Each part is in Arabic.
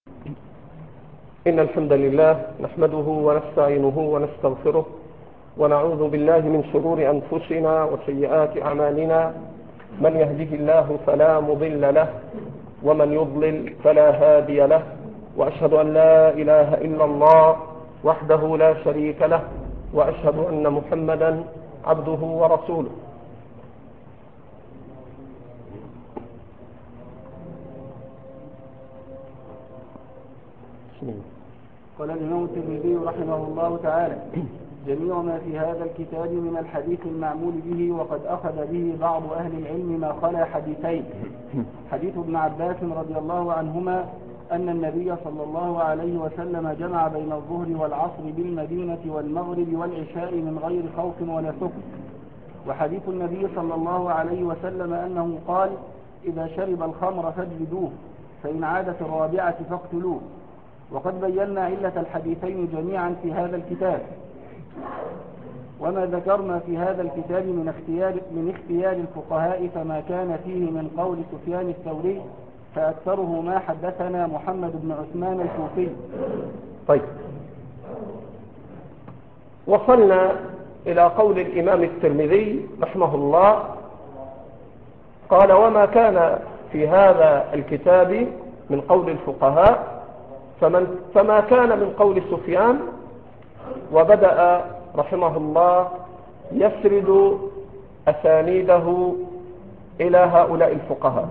إن الحمد لله نحمده ونستعينه ونستغفره ونعوذ بالله من شرور أنفسنا وسيئات أعمالنا. من يهده الله فلا مضل له ومن يضلل فلا هادي له، وأشهد أن لا إله إلا الله وحده لا شريك له، وأشهد أن محمدا عبده ورسوله. قال الإمام الترمذي رحمه الله تعالى: جميع ما في هذا الكتاب من الحديث المعمول به وقد أخذ به بعض أهل العلم ما خلا حديثين. حديث ابن عباس رضي الله عنهما أن النبي صلى الله عليه وسلم جمع بين الظهر والعصر بالمدينة والمغرب والعشاء من غير خوف ولا سكر. وحديث النبي صلى الله عليه وسلم أنه قال: إذا شرب الخمر فاجلدوه، فإن عاد في الرابعة فاقتلوه. وقد بينا علة الحديثين جميعا في هذا الكتاب، وما ذكرنا في هذا الكتاب من اختيار الفقهاء فما كان فيه من قول سفيان الثوري، فأكثره ما حدثنا محمد بن عثمان الكوفي. طيب، وصلنا إلى قول الإمام الترمذي رحمه الله، قال: وما كان في هذا الكتاب من قول الفقهاء فما كان من قول سفيان. وبدأ رحمه الله يسرد أسانيده إلى هؤلاء الفقهاء.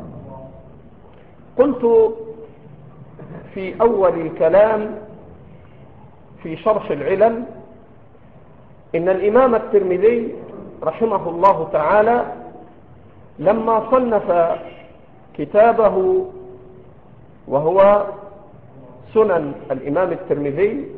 قلت في أول الكلام في شرح العلل إن الإمام الترمذي رحمه الله تعالى لما صنف كتابه وهو سنن الإمام الترمذي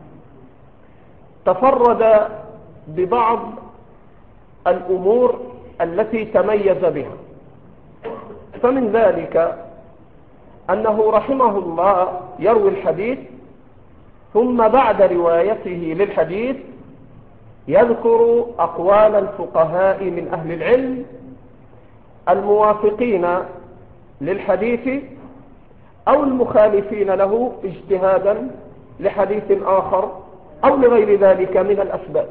تفرد ببعض الأمور التي تميز بها. فمن ذلك أنه رحمه الله يروي الحديث، ثم بعد روايته للحديث يذكر أقوال الفقهاء من أهل العلم الموافقين للحديث أو المخالفين له اجتهادا لحديث آخر أو لغير ذلك من الأسباب.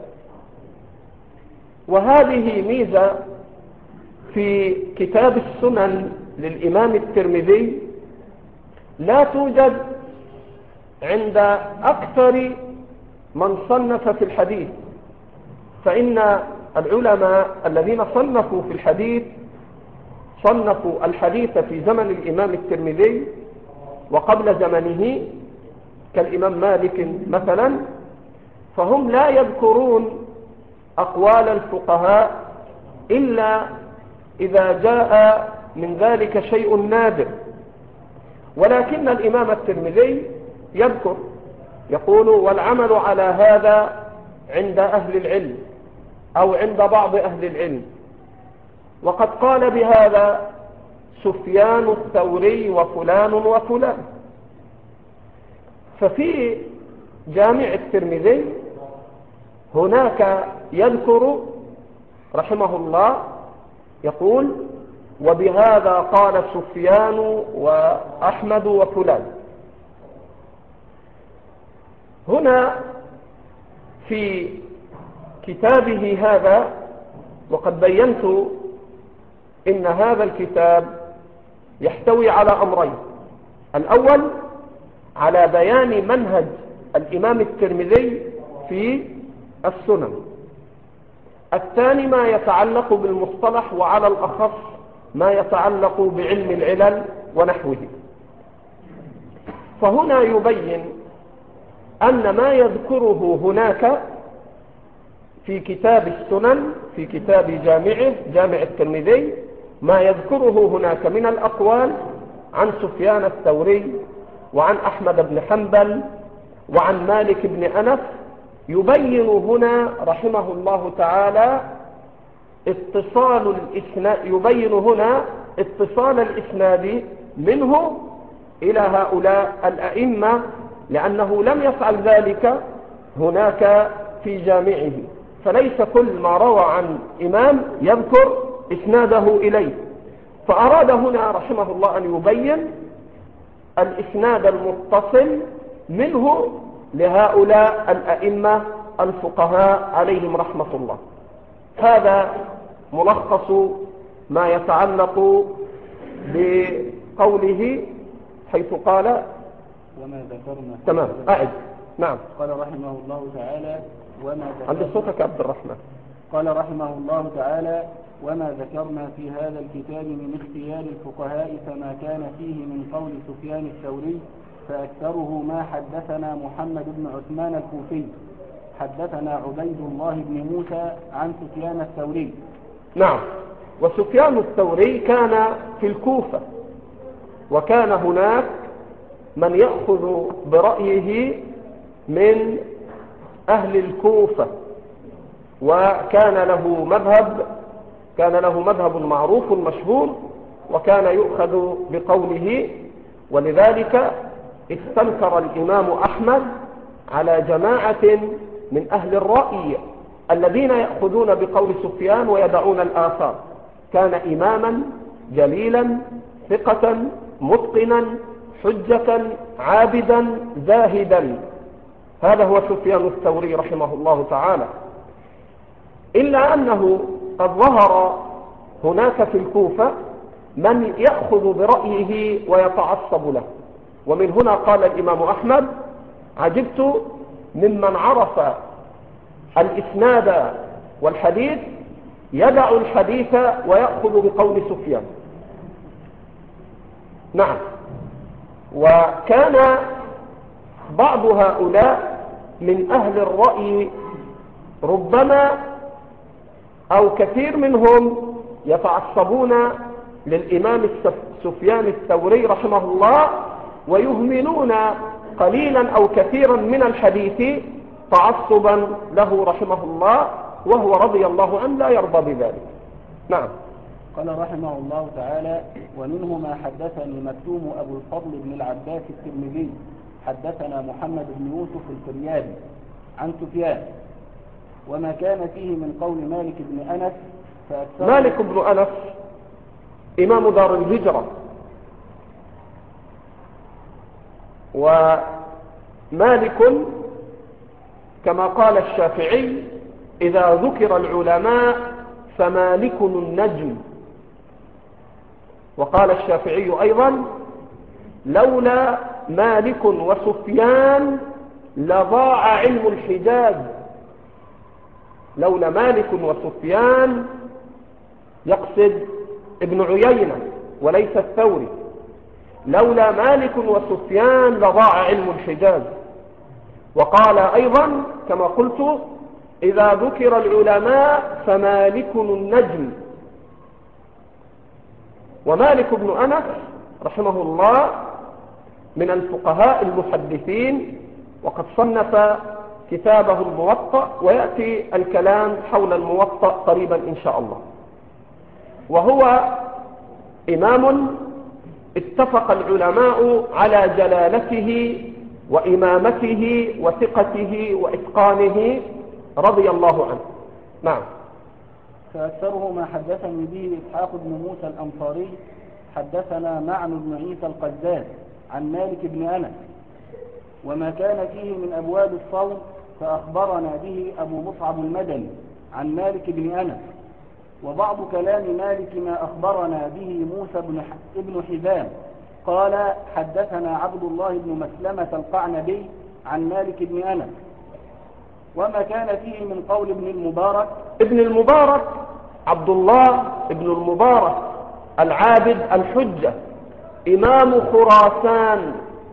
وهذه ميزة في كتاب السنن للإمام الترمذي لا توجد عند أكثر من صنف في الحديث. فإن العلماء الذين صنفوا في الحديث صنفوا الحديث في زمن الإمام الترمذي وقبل زمنه، كالإمام مالك مثلا، فهم لا يذكرون أقوال الفقهاء إلا إذا جاء من ذلك شيء نادر. ولكن الإمام الترمذي يذكر، يقول: والعمل على هذا عند أهل العلم أو عند بعض أهل العلم، وقد قال بهذا سفيان الثوري وفلان وفلان. ففي جامع الترمذي هناك يذكر رحمه الله يقول: وبهذا قال سفيان وأحمد وفلان. هنا في كتابه هذا، وقد بينت إن هذا الكتاب يحتوي على أمرين: الأول على بيان منهج الإمام الترمذي في السنن، الثاني ما يتعلق بالمصطلح، وعلى الأخص ما يتعلق بعلم العلل ونحوه. فهنا يبين أن ما يذكره هناك في كتاب السنن في كتاب جامع الترمذي، ما يذكره هناك من الأقوال عن سفيان الثوري وعن أحمد بن حنبل وعن مالك بن أنس، يبين هنا رحمه الله تعالى يبين هنا اتصال الإسناد منه إلى هؤلاء الأئمة، لأنه لم يفعل ذلك هناك في جامعه. فليس كل ما روى عن إمام يذكر إسناده إليه. فأراد هنا رحمه الله أن يبين الإسناد المتصل منه لهؤلاء الأئمة الفقهاء عليهم رحمة الله. هذا ملخص ما يتعلق بقوله حيث قال وما ذكرنا. تمام، أعد. نعم. قال رحمه الله تعالى وما ذكرنا. عند صوتك عبد الرحمن. قال رحمه الله تعالى وما ذكرنا في هذا الكتاب من اختيار الفقهاء فما كان فيه من قول سفيان الثوري فأكثره ما حدثنا محمد بن عثمان الكوفي حدثنا عبيد الله بن موسى عن سفيان الثوري. نعم. وسفيان الثوري كان في الكوفة، وكان هناك من يأخذ برأيه من أهل الكوفة، وكان له مذهب معروف مشهور، وكان يؤخذ بقوله. ولذلك استنكر الإمام أحمد على جماعة من أهل الرأي الذين يأخذون بقول سفيان ويدعون الآثار. كان إماما جليلا ثقة متقنا حجة عابدا زاهدا. هذا هو سفيان الثوري رحمه الله تعالى. إلا أنه قد ظهر هناك في الكوفة من يأخذ برأيه ويتعصب له، ومن هنا قال الإمام أحمد عجبت ممن عرف الإسناد والحديث يدع الحديث ويأخذ بقول سفيان. نعم. وكان بعض هؤلاء من أهل الرأي ربما أو كثير منهم يتعصبون للإمام سفيان الثوري رحمه الله، ويهملون قليلا أو كثيرا من الحديث تعصبا له رحمه الله، وهو رضي الله عنه لا يرضى بذلك. نعم. قال رحمه الله تعالى ومنه ما حدثني مكتوم أبو الفضل بن العباس الترمذي حدثنا محمد بن يوسف الفريابي عن سفيان وما كان فيه من قول مالك بن أنس مالك بن أنس إمام دار الهجرة، ومالك كما قال الشافعي إذا ذكر العلماء فمالك النجم. وقال الشافعي أيضا لولا مالك وسفيان لضاع علم الحجاز. لولا مالك وسفيان يقصد ابن عيينة وليس الثوري. لولا مالك وسفيان لضاع علم الحجاز. وقال أيضا كما قلت إذا ذكر العلماء فمالك النجم. ومالك بن أنس رحمه الله من الفقهاء المحدثين، وقد صنف كتابه الموطأ، ويأتي الكلام حول الموطأ قريبا إن شاء الله. وهو إمام اتفق العلماء على جلالته وإمامته وثقته وإتقانه رضي الله عنه. نعم. فأكثره ما حدثني به إسحاق بن موسى الأنصاري حدثنا معن بن عيسى القزاز عن مالك بن أنس وما كان فيه من أبواب الصوم فأخبرنا به أبو مصعب المدني عن مالك بن أنس. وبعض كلام مالك ما أخبرنا به موسى بن حزام قال حدثنا عبد الله بن مسلمة القعنبي عن مالك بن أنس. وما كان فيه من قول ابن المبارك عبد الله ابن المبارك العابد الحجة إمام خراسان.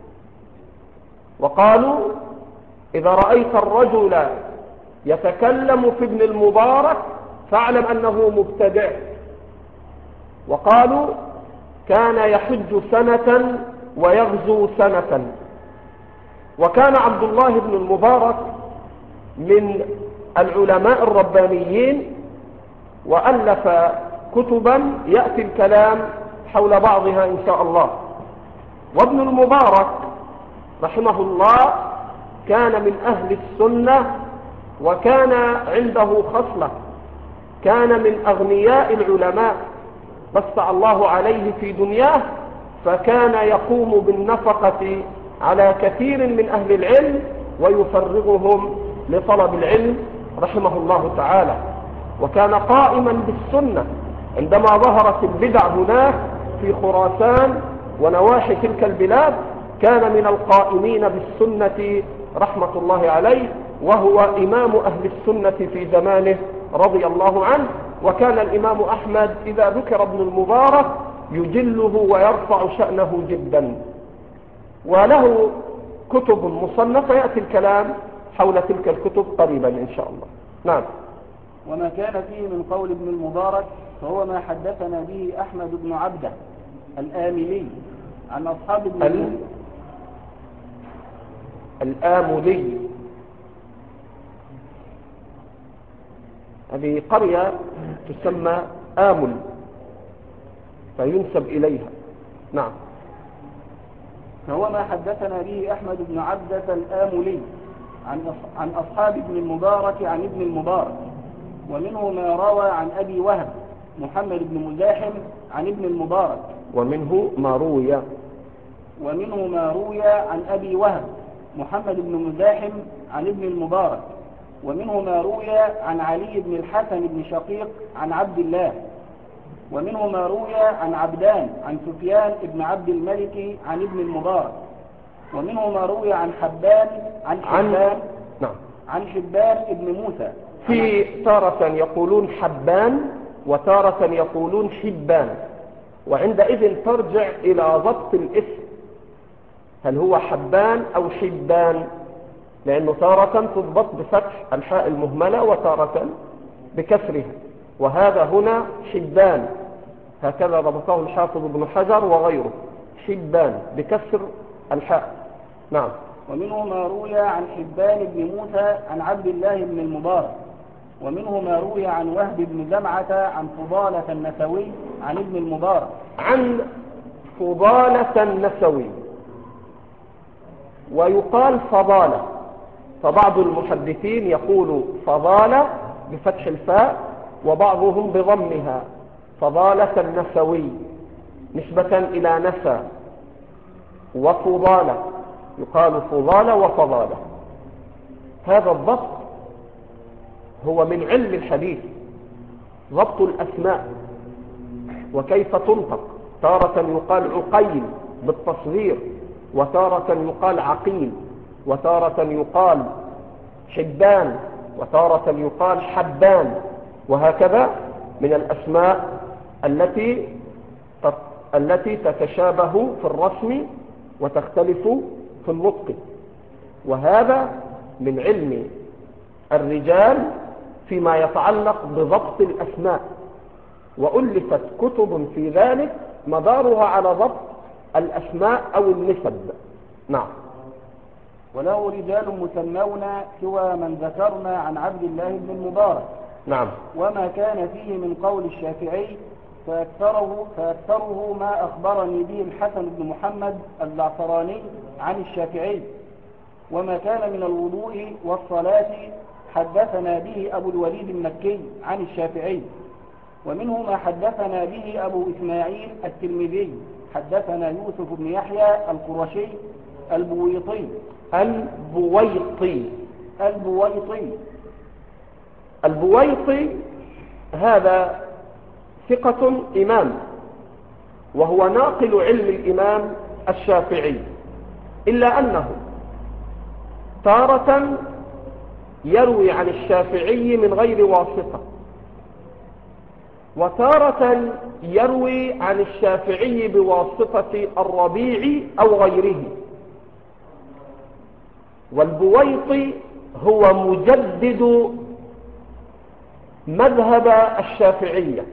وقالوا إذا رأيت الرجل يتكلم في ابن المبارك فاعلم أنه مبتدع. وقالوا كان يحج سنة ويغزو سنة. وكان عبد الله بن المبارك من العلماء الربانيين، وألف كتبا يأتي الكلام حول بعضها إن شاء الله. وابن المبارك رحمه الله كان من أهل السنة، وكان عنده خصلة، كان من أغنياء العلماء، وسع الله عليه في دنياه فكان يقوم بالنفقة على كثير من أهل العلم ويفرغهم لطلب العلم رحمه الله تعالى. وكان قائما بالسنة عندما ظهرت البدع هناك في خراسان ونواحي تلك البلاد، كان من القائمين بالسنة رحمة الله عليه، وهو إمام أهل السنة في زمانه رضي الله عنه. وكان الإمام أحمد إذا ذكر ابن المبارك يجله ويرفع شأنه جدا، وله كتب مصنفة يأتي الكلام حول تلك الكتب قريبا إن شاء الله. نعم. وما كان فيه من قول ابن المبارك فهو ما حدثنا به أحمد بن عبده الآملي عن أصحاب ابن الآملي، هذه قرية تسمى آمل فينسب إليها. نعم. فهو ما حدثنا به أحمد بن عبدة الآملي عن أصحاب ابن المبارك عن ابن المبارك، ومنه ما روى عن أبي وهب محمد بن مزاحم عن ابن المبارك، ومنه ما روي عن أبي وهب محمد بن مزاحم عن ابن المبارك، ومنه ما روي عن علي بن الحسن بن شقيق عن عبد الله، ومنه ما روي عن عبدان عن سفيان بن عبد الملك عن ابن المبارك، ومنه ما روي عن حبان عن حبان ابن موسى. في تارة يقولون حبان وتارة يقولون حبان، وعندئذ ترجع إلى ضبط الاسم، هل هو حبان أو حبان، لأنه تارة تضبط بفتح الحاء المهملة وتارة بكسرها، وهذا هنا حبان هكذا ضبطه الحافظ ابن حجر وغيره، حبان بكسر الحاء. نعم. ومنه ما روي عن حبان بن موسى عن عبد الله بن المبارك، ومنه ما روي عن وهب بن جمعة عن فضالة النسوي عن ابن المبارك. عن فضالة النسوي، ويقال فضالة، فبعض المحدثين يقول فضالة بفتح الفاء وبعضهم بضمها، فضالة النسوي نسبة إلى نسى، وفضالة يقال فضالة وفضالة. هذا الضبط هو من علم الحديث، ضبط الأسماء وكيف تنطق، تارة يقال عقيل بالتصغير، وتارة يقال عقيل، وتارة يقال حبان، وتارة يقال حبان، وهكذا من الأسماء التي تتشابه في الرسم وتختلف في النطق. وهذا من علم الرجال فيما يتعلق بضبط الأسماء، وألفت كتب في ذلك مدارها على ضبط الأسماء أو النسب. نعم. وله رجال مسمون سوى من ذكرنا عن عبد الله بن المبارك. نعم. وما كان فيه من قول الشافعي فأكثره ما أخبرني به الحسن بن محمد الزعفراني عن الشافعي. وما كان من الوضوء والصلاة حدثنا به أبو الوليد المكي عن الشافعي. ومنه ما حدثنا به أبو إسماعيل الترمذي حدثنا يوسف بن يحيى القرشي البويطي هذا ثقة إمام، وهو ناقل علم الإمام الشافعي، إلا أنه تارة يروي عن الشافعي من غير واسطة، وتارة يروي عن الشافعي بواسطة الربيع أو غيره. والبويطي هو مجدد مذهب الشافعية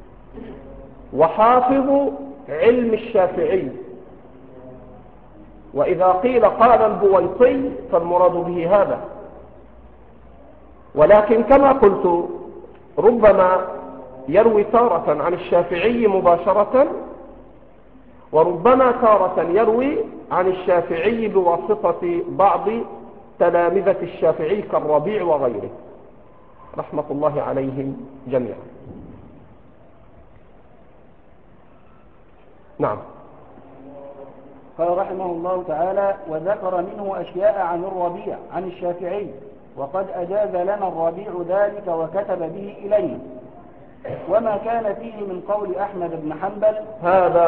وحافظ علم الشافعي، وإذا قيل قال البويطي فالمراد به هذا. ولكن كما قلت ربما يروي تارة عن الشافعي مباشرة، وربما تارة يروي عن الشافعي بواسطة بعض تلامذة الشافعي كالربيع وغيره رحمة الله عليهم جميعا. نعم. قال رحمه الله تعالى: وذكر منه أشياء عن الربيع عن الشافعي، وقد أجاز لنا الربيع ذلك وكتب به إلينا. وما كان فيه من قول أحمد بن حنبل. هذا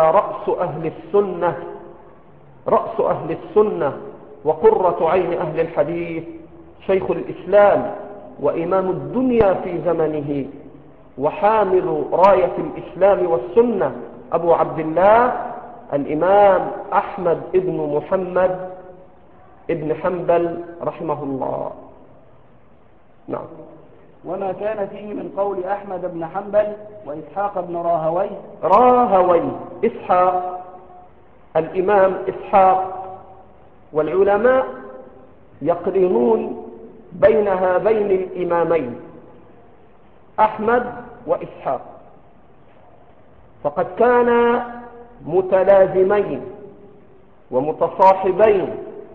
رأس أهل السنة وقرة عين أهل الحديث، شيخ الإسلام وإمام الدنيا في زمنه وحامل راية الإسلام والسنة، أبو عبد الله الإمام أحمد بن محمد ابن حنبل رحمه الله. نعم. وما كان فيه من قول أحمد بن حنبل وإسحاق بن راهوي إسحاق، الإمام إسحاق، والعلماء يقرنون بين هذين الإمامين أحمد وإسحاق، فقد كانا متلازمين ومتصاحبين،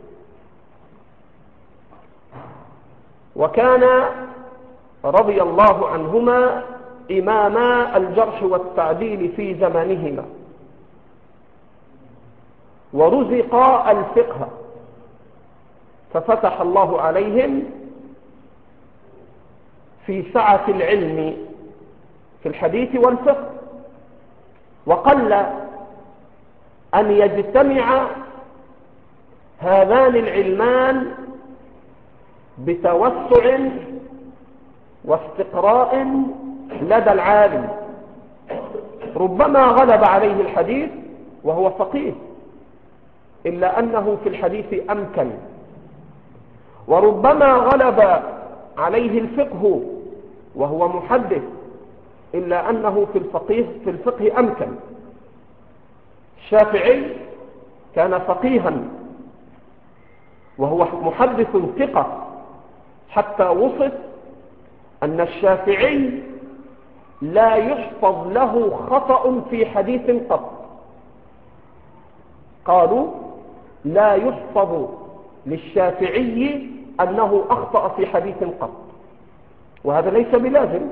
وكان رضي الله عنهما إماما الجرح والتعديل في زمانهما، ورزقا الفقه ففتح الله عليهم في سعة العلم في الحديث والفقه، وقل أن يجتمع هذان العلمان بتوسع واستقراء لدى العالم. ربما غلب عليه الحديث وهو فقيه إلا أنه في الحديث أمكن، وربما غلب عليه الفقه وهو محدث إلا أنه في الفقه أمكن. الشافعي كان فقيها وهو محدث ثقة، حتى وصف أن الشافعي لا يحفظ له خطأ في حديث قط. قالوا لا يحفظ للشافعي أنه أخطأ في حديث قط، وهذا ليس بلازم،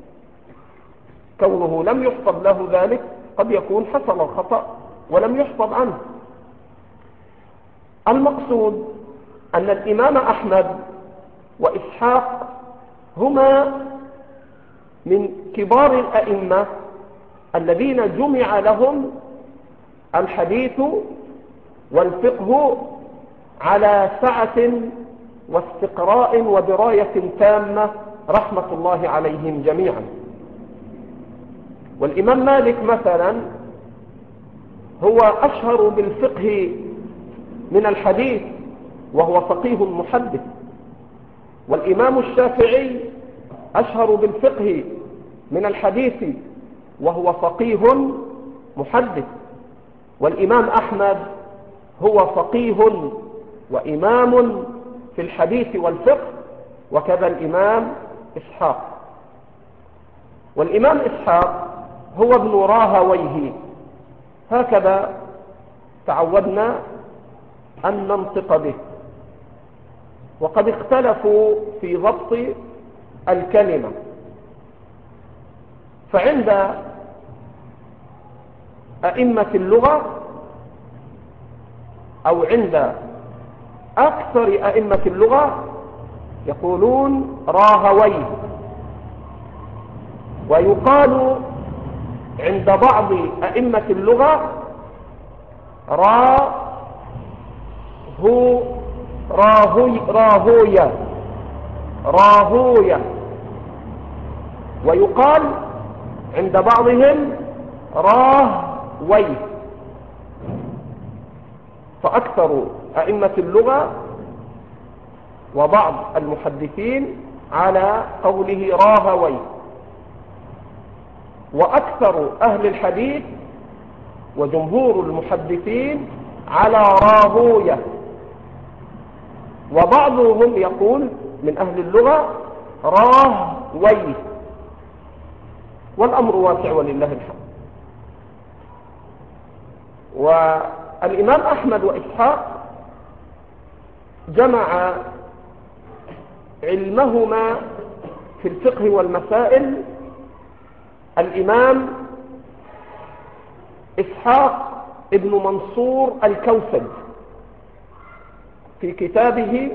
كونه لم يحفظ له ذلك قد يكون حصل الخطأ ولم يحفظ عنه. المقصود أن الإمام أحمد وإسحاق هما من كبار الأئمة الذين جمع لهم الحديث والفقه على سعة واستقراء ودراية تامة رحمة الله عليهم جميعا. والإمام مالك مثلا هو أشهر بالفقه من الحديث وهو فقيه محدث، والإمام الشافعي أشهر بالفقه من الحديث وهو فقيه محدث، والإمام أحمد هو فقيه وإمام في الحديث والفقه، وكذا الإمام إسحاق. والإمام إسحاق هو ابن راهويه، هكذا تعودنا أن ننطق به، وقد اختلفوا في ضبط الكلمة. فعند أئمة اللغة أو عند أكثر أئمة اللغة يقولون راهوي، ويقال عند بعض أئمة اللغة راهوية، ويقال عند بعضهم راهوي. فأكثر أئمة اللغة وبعض المحدثين على قوله راهوي، وأكثر أهل الحديث وجمهور المحدثين على راهوية، وبعضهم يقول من أهل اللغة راهوي، والأمر واسع ولله الحمد. والإمام أحمد وإسحاق جمع علمهما في الفقه والمسائل. الإمام إسحاق ابن منصور الكوسج في كتابه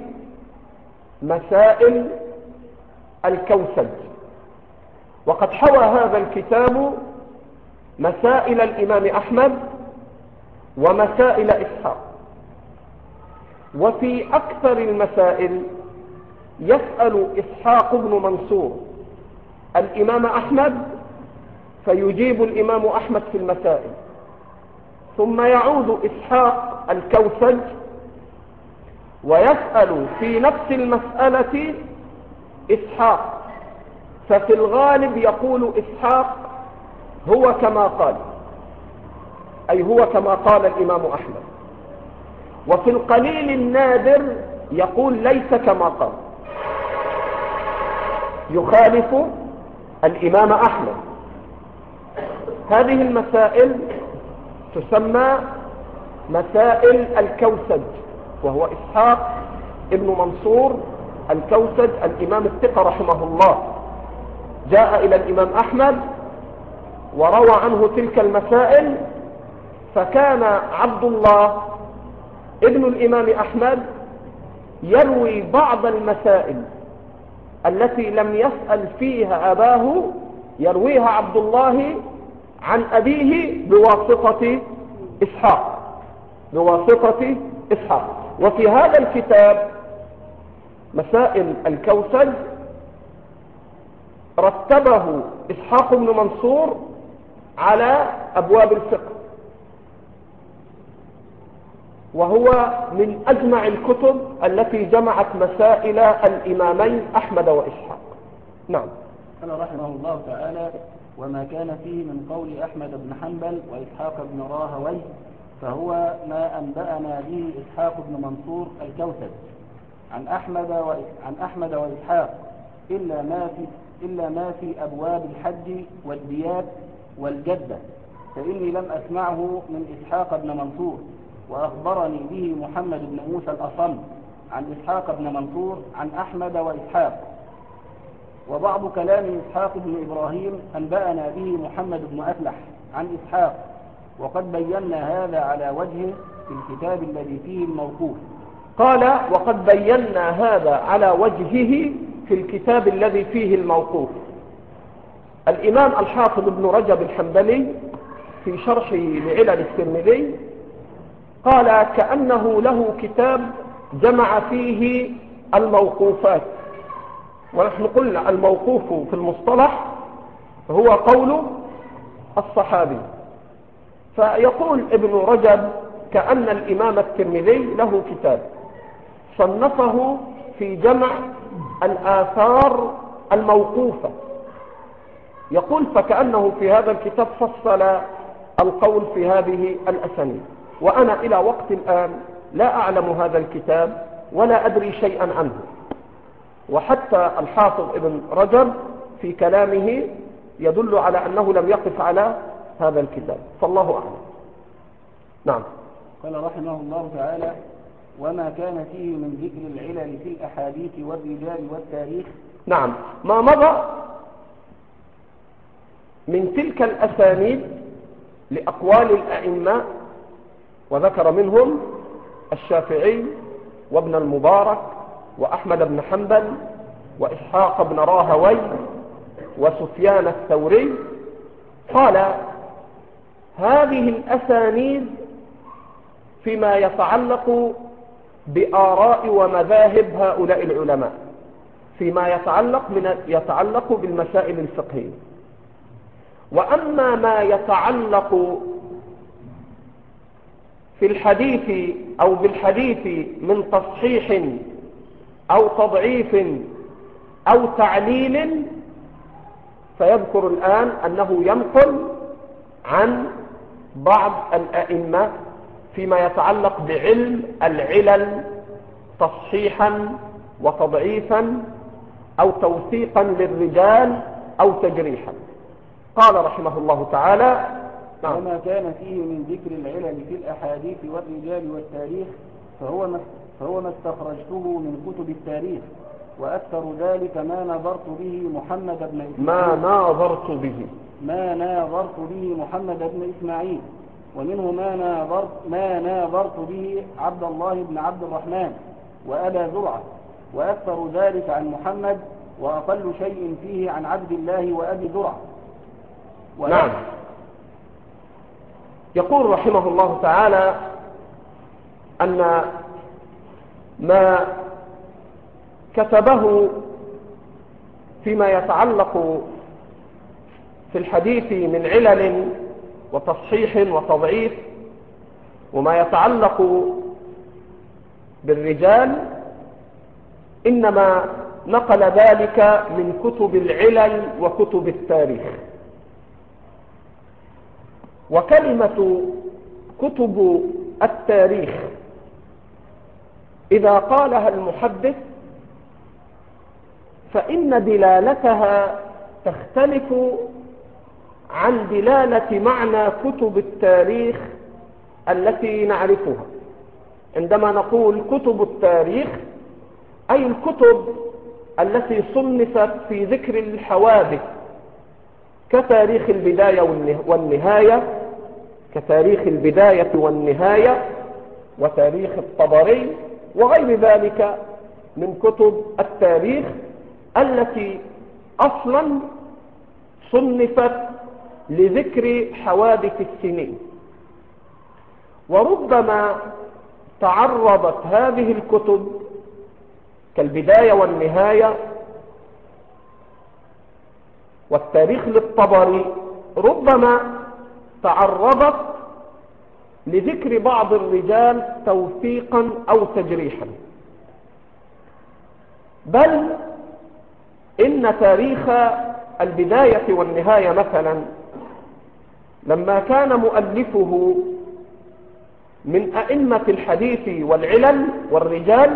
مسائل الكوسج، وقد حوى هذا الكتاب مسائل الإمام أحمد ومسائل إسحاق. وفي أكثر المسائل يسأل إسحاق بن منصور الإمام أحمد فيجيب الإمام أحمد في المسائل، ثم يعود إسحاق الكوسج ويسأل في نفس المسألة إسحاق، ففي الغالب يقول إسحاق هو كما قال، أي هو كما قال الإمام أحمد، وفي القليل النادر يقول ليس كما قال، يخالف الإمام أحمد. هذه المسائل تسمى مسائل الكوسج، وهو إسحاق ابن منصور الكوسج الإمام الثقة رحمه الله، جاء إلى الإمام أحمد وروى عنه تلك المسائل، فكان عبد الله ابن الإمام أحمد يروي بعض المسائل التي لم يسأل فيها أباه، يرويها عبد الله عن أبيه بواسطة إسحاق. وفي هذا الكتاب مسائل الكوسج رتبه إسحاق بن منصور على أبواب الفقه، وهو من أجمع الكتب التي جمعت مسائل الإمامين أحمد وإسحاق. نعم. قال رحمه الله تعالى: وما كان فيه من قول أحمد بن حنبل وإسحاق بن راهويه فهو ما أنبأنا به إسحاق بن منصور الكوسج عن أحمد وإسحاق إلا ما في أبواب الحج والديات والجدة، فإني لم أسمعه من إسحاق بن منصور، وأخبرني به محمد بن موسى الأصم عن إسحاق بن منصور عن أحمد وإسحاق. وبعض كلام إسحاق بن إبراهيم أنبأنا به محمد بن أفلح عن إسحاق، وقد بينا هذا على وجهه في الكتاب الذي فيه الموقوف. قال: وقد بينا هذا على وجهه في الكتاب الذي فيه الموقوف. الإمام الحافظ ابن رجب الحنبلي في شرحه لعلل الترمذي قال كأنه له كتاب جمع فيه الموقوفات، ونحن قلنا الموقوف في المصطلح هو قول الصحابي. فيقول ابن رجب كأن الإمام الترمذي له كتاب صنفه في جمع الآثار الموقوفة، يقول فكأنه في هذا الكتاب فصل القول في هذه الأسانيد، وأنا إلى وقت الآن لا أعلم هذا الكتاب ولا أدري شيئا عنه، وحتى الحافظ ابن رجب في كلامه يدل على أنه لم يقف على هذا الكتاب، فالله أعلم. نعم. قال رحمه الله تعالى: وما كان فيه من ذكر العلل في الأحاديث والرجال والتاريخ. نعم، ما مضى من تلك الأسانيد لأقوال الأئمة، وذكر منهم الشافعي وابن المبارك وأحمد بن حنبل وإسحاق بن راهويه وسفيان الثوري. قال: هذه الأسانيد فيما يتعلق بآراء ومذاهب هؤلاء العلماء، فيما يتعلق بالمسائل الفقهية. وأما ما يتعلق في الحديث أو بالحديث من تصحيح أو تضعيف أو تعليل، فيذكر الآن أنه ينقل عن بعض الأئمة فيما يتعلق بعلم العلل تصحيحا وتضعيفا أو توثيقا للرجال أو تجريحا. قال رحمه الله تعالى: نعم. وما كان فيه من ذكر العلل في الأحاديث والرجال والتاريخ فهو ما استخرجته من كتب التاريخ، وأكثر ذلك ما نظرت به محمد بن إسماعيل ومنه ما ناظرت به عبد الله بن عبد الرحمن وأبا زرعة، وأكثر ذلك عن محمد، وأقل شيء فيه عن عبد الله وأبي زرعة. نعم. يقول رحمه الله تعالى أن ما كتبه فيما يتعلق في الحديث من علل وتصحيح وتضعيف، وما يتعلق بالرجال، إنما نقل ذلك من كتب العلل وكتب التاريخ. وكلمة كتب التاريخ إذا قالها المحدث فإن دلالتها تختلف عن دلالة معنى كتب التاريخ التي نعرفها. عندما نقول كتب التاريخ أي الكتب التي صنفت في ذكر الحوادث كتاريخ البداية والنهاية، كتاريخ البداية والنهاية وتاريخ الطبري وغير ذلك من كتب التاريخ التي أصلا صنفت لذكر حوادث السنين. وربما تعرضت هذه الكتب كالبداية والنهاية والتاريخ للطبري ربما تعرضت لذكر بعض الرجال توثيقا أو تجريحا، بل إن تاريخ البداية والنهاية مثلا لما كان مؤلفه من أئمة الحديث والعلل والرجال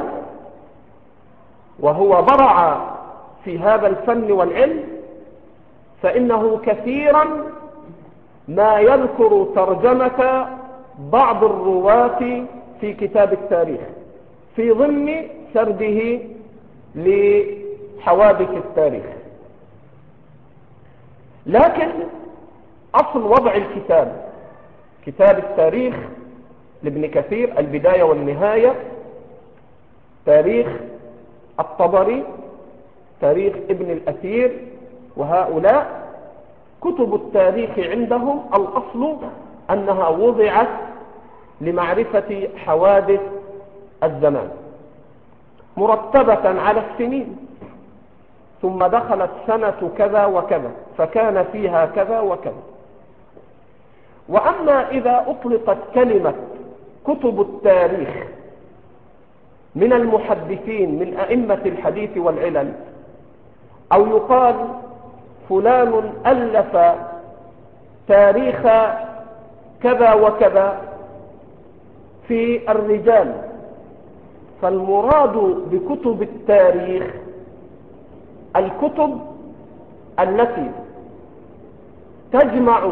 وهو برع في هذا الفن والعلم، فإنه كثيرا ما يذكر ترجمة بعض الرواة في كتاب التاريخ في ضمن سرده لحوادث التاريخ. لكن أصل وضع الكتاب كتاب التاريخ لابن كثير البداية والنهاية، تاريخ الطبري، تاريخ ابن الأثير، وهؤلاء كتب التاريخ عندهم الأصل أنها وضعت لمعرفة حوادث الزمان مرتبة على السنين، ثم دخلت سنة كذا وكذا فكان فيها كذا وكذا. وأما إذا أطلقت كلمة كتب التاريخ من المحدثين من أئمة الحديث والعلل، أو يقال فلان ألف تاريخ كذا وكذا في الرجال، فالمراد بكتب التاريخ الكتب التي تجمع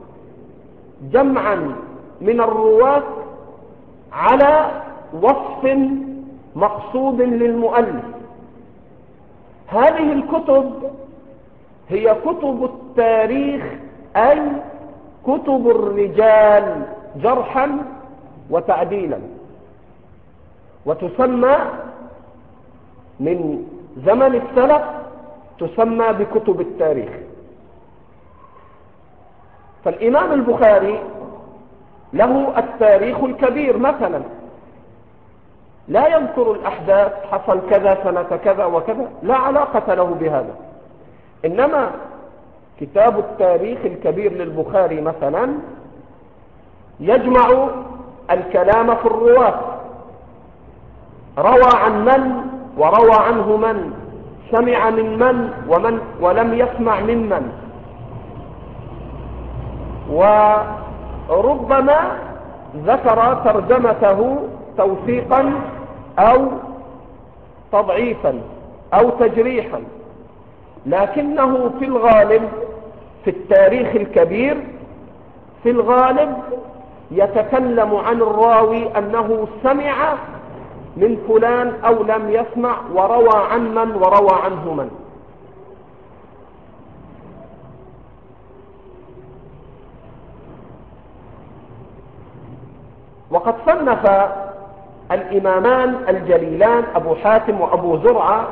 جمعا من الرواة على وصف مقصود للمؤلف. هذه الكتب هي كتب التاريخ، أي كتب الرجال جرحا وتعديلا، وتسمى من زمن السلف تسمى بكتب التاريخ. فالإمام البخاري له التاريخ الكبير مثلا، لا يذكر الأحداث حصل كذا سنة كذا وكذا، لا علاقة له بهذا. إنما كتاب التاريخ الكبير للبخاري مثلا يجمع الكلام في الرواة، روى عن من وروى عنه من، سمع من من ومن ولم يسمع ممن، وربما ذكر ترجمته توثيقا أو تضعيفا أو تجريحا. لكنه في الغالب في التاريخ الكبير في الغالب يتكلم عن الراوي أنه سمع من فلان أو لم يسمع، وروى عن من وروى عنه من. وقد صنف الإمامان الجليلان أبو حاتم وأبو زرعة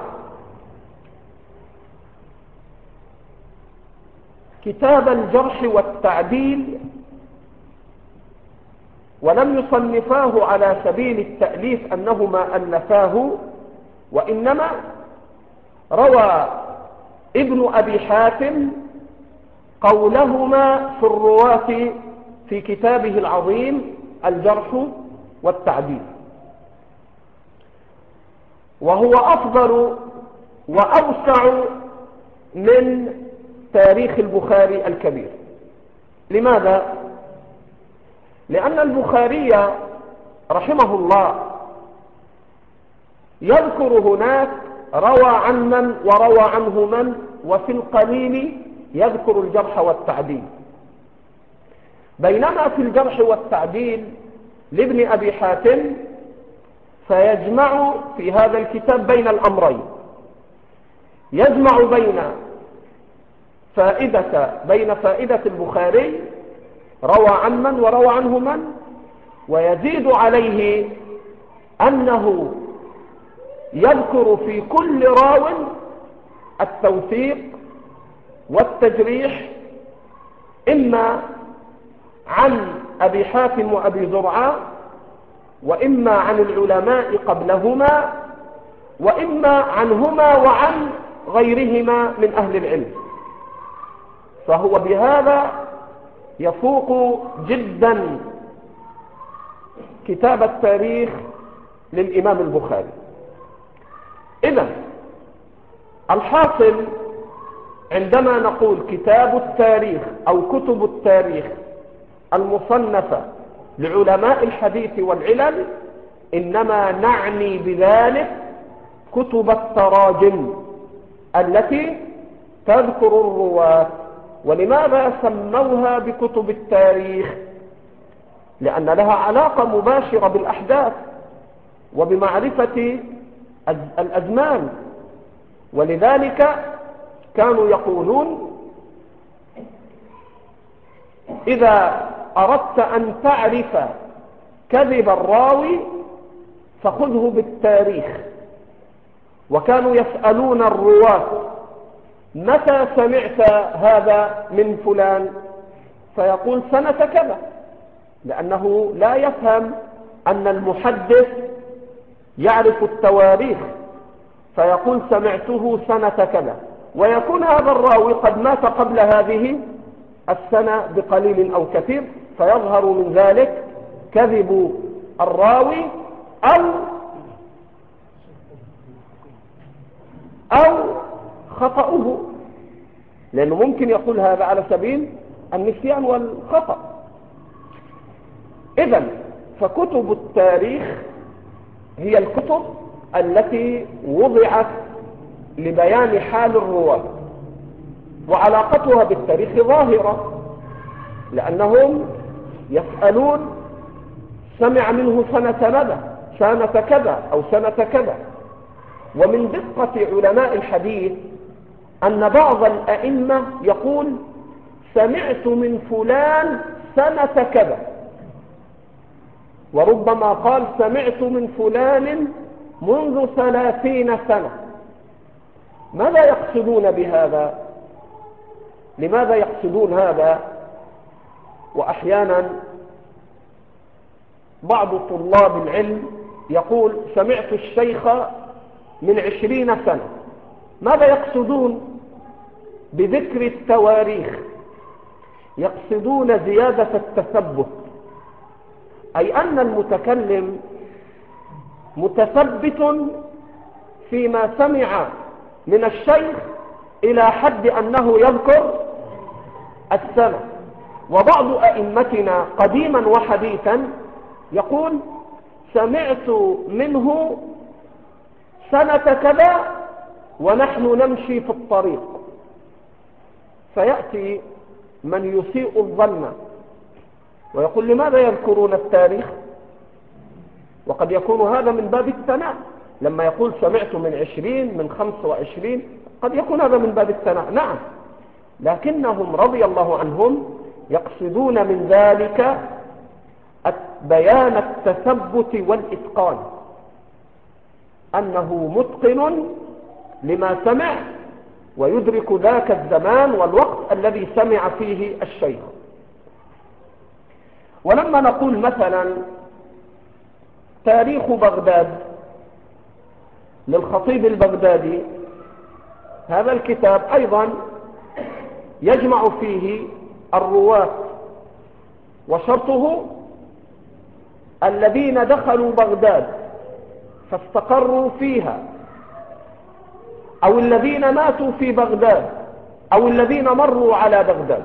كتاب الجرح والتعديل، ولم يصنفاه على سبيل التأليف أنهما ألفاه، وإنما روى ابن أبي حاتم قولهما في الرواة في كتابه العظيم الجرح والتعديل، وهو أفضل وأوسع من تاريخ البخاري الكبير. لماذا؟ لأن البخاري رحمه الله يذكر هناك روى عن من وروى عنه من، وفي القليل يذكر الجرح والتعديل، بينما في الجرح والتعديل لابن أبي حاتم فيجمع في هذا الكتاب بين الأمرين، يجمع بين فائدة البخاري روى عن من وروى عنه من، ويزيد عليه أنه يذكر في كل راو التوثيق والتجريح، إما عن أبي حاتم وأبي زرعة، وإما عن العلماء قبلهما، وإما عنهما وعن غيرهما من أهل العلم. فهو بهذا يفوق جدا كتاب التاريخ للإمام البخاري. إذن الحاصل عندما نقول كتاب التاريخ أو كتب التاريخ المصنفة لعلماء الحديث والعلل، إنما نعني بذلك كتب التراجم التي تذكر الرواة. ولماذا سموها بكتب التاريخ؟ لأن لها علاقة مباشرة بالأحداث وبمعرفة الأزمان، ولذلك كانوا يقولون إذا أردت أن تعرف كذب الراوي فخذه بالتاريخ. وكانوا يسألون الرواة متى سمعت هذا من فلان؟ فيقول سنة كذا، لأنه لا يفهم أن المحدث يعرف التواريخ، فيقول سمعته سنة كذا، ويكون هذا الراوي قد مات قبل هذه السنة بقليل أو كثير، فيظهر من ذلك كذب الراوي أو خطأه، لأنه ممكن يقول هذا على سبيل النسيان والخطأ. إذن فكتب التاريخ هي الكتب التي وضعت لبيان حال الرواة، وعلاقتها بالتاريخ ظاهرة، لأنهم يسألون سمع منه سنة كذا أو سنة كذا. ومن دقة علماء الحديث أن بعض الأئمة يقول سمعت من فلان سنة كذا، وربما قال سمعت من فلان منذ 30 سنة. ماذا يقصدون بهذا؟ لماذا يقصدون هذا؟ وأحيانا بعض طلاب العلم يقول سمعت الشيخ من 20 سنة. ماذا يقصدون بذكر التواريخ؟ يقصدون زيادة التثبت، أي أن المتكلم متثبت فيما سمع من الشيخ إلى حد أنه يذكر السنة. وبعض أئمتنا قديما وحديثا يقول سمعت منه سنة كذا ونحن نمشي في الطريق، فيأتي من يسيء الظن ويقول لماذا يذكرون التاريخ؟ وقد يكون هذا من باب الثناء، لما يقول سمعت من 20 من 25 قد يكون هذا من باب الثناء، نعم، لكنهم رضي الله عنهم يقصدون من ذلك بيان التثبت والإتقان، أنه متقن لما سمع ويدرك ذاك الزمان والوقت الذي سمع فيه الشيخ. ولما نقول مثلا تاريخ بغداد للخطيب البغدادي، هذا الكتاب أيضا يجمع فيه الرواة، وشرطه الذين دخلوا بغداد فاستقروا فيها، أو الذين ماتوا في بغداد، أو الذين مروا على بغداد.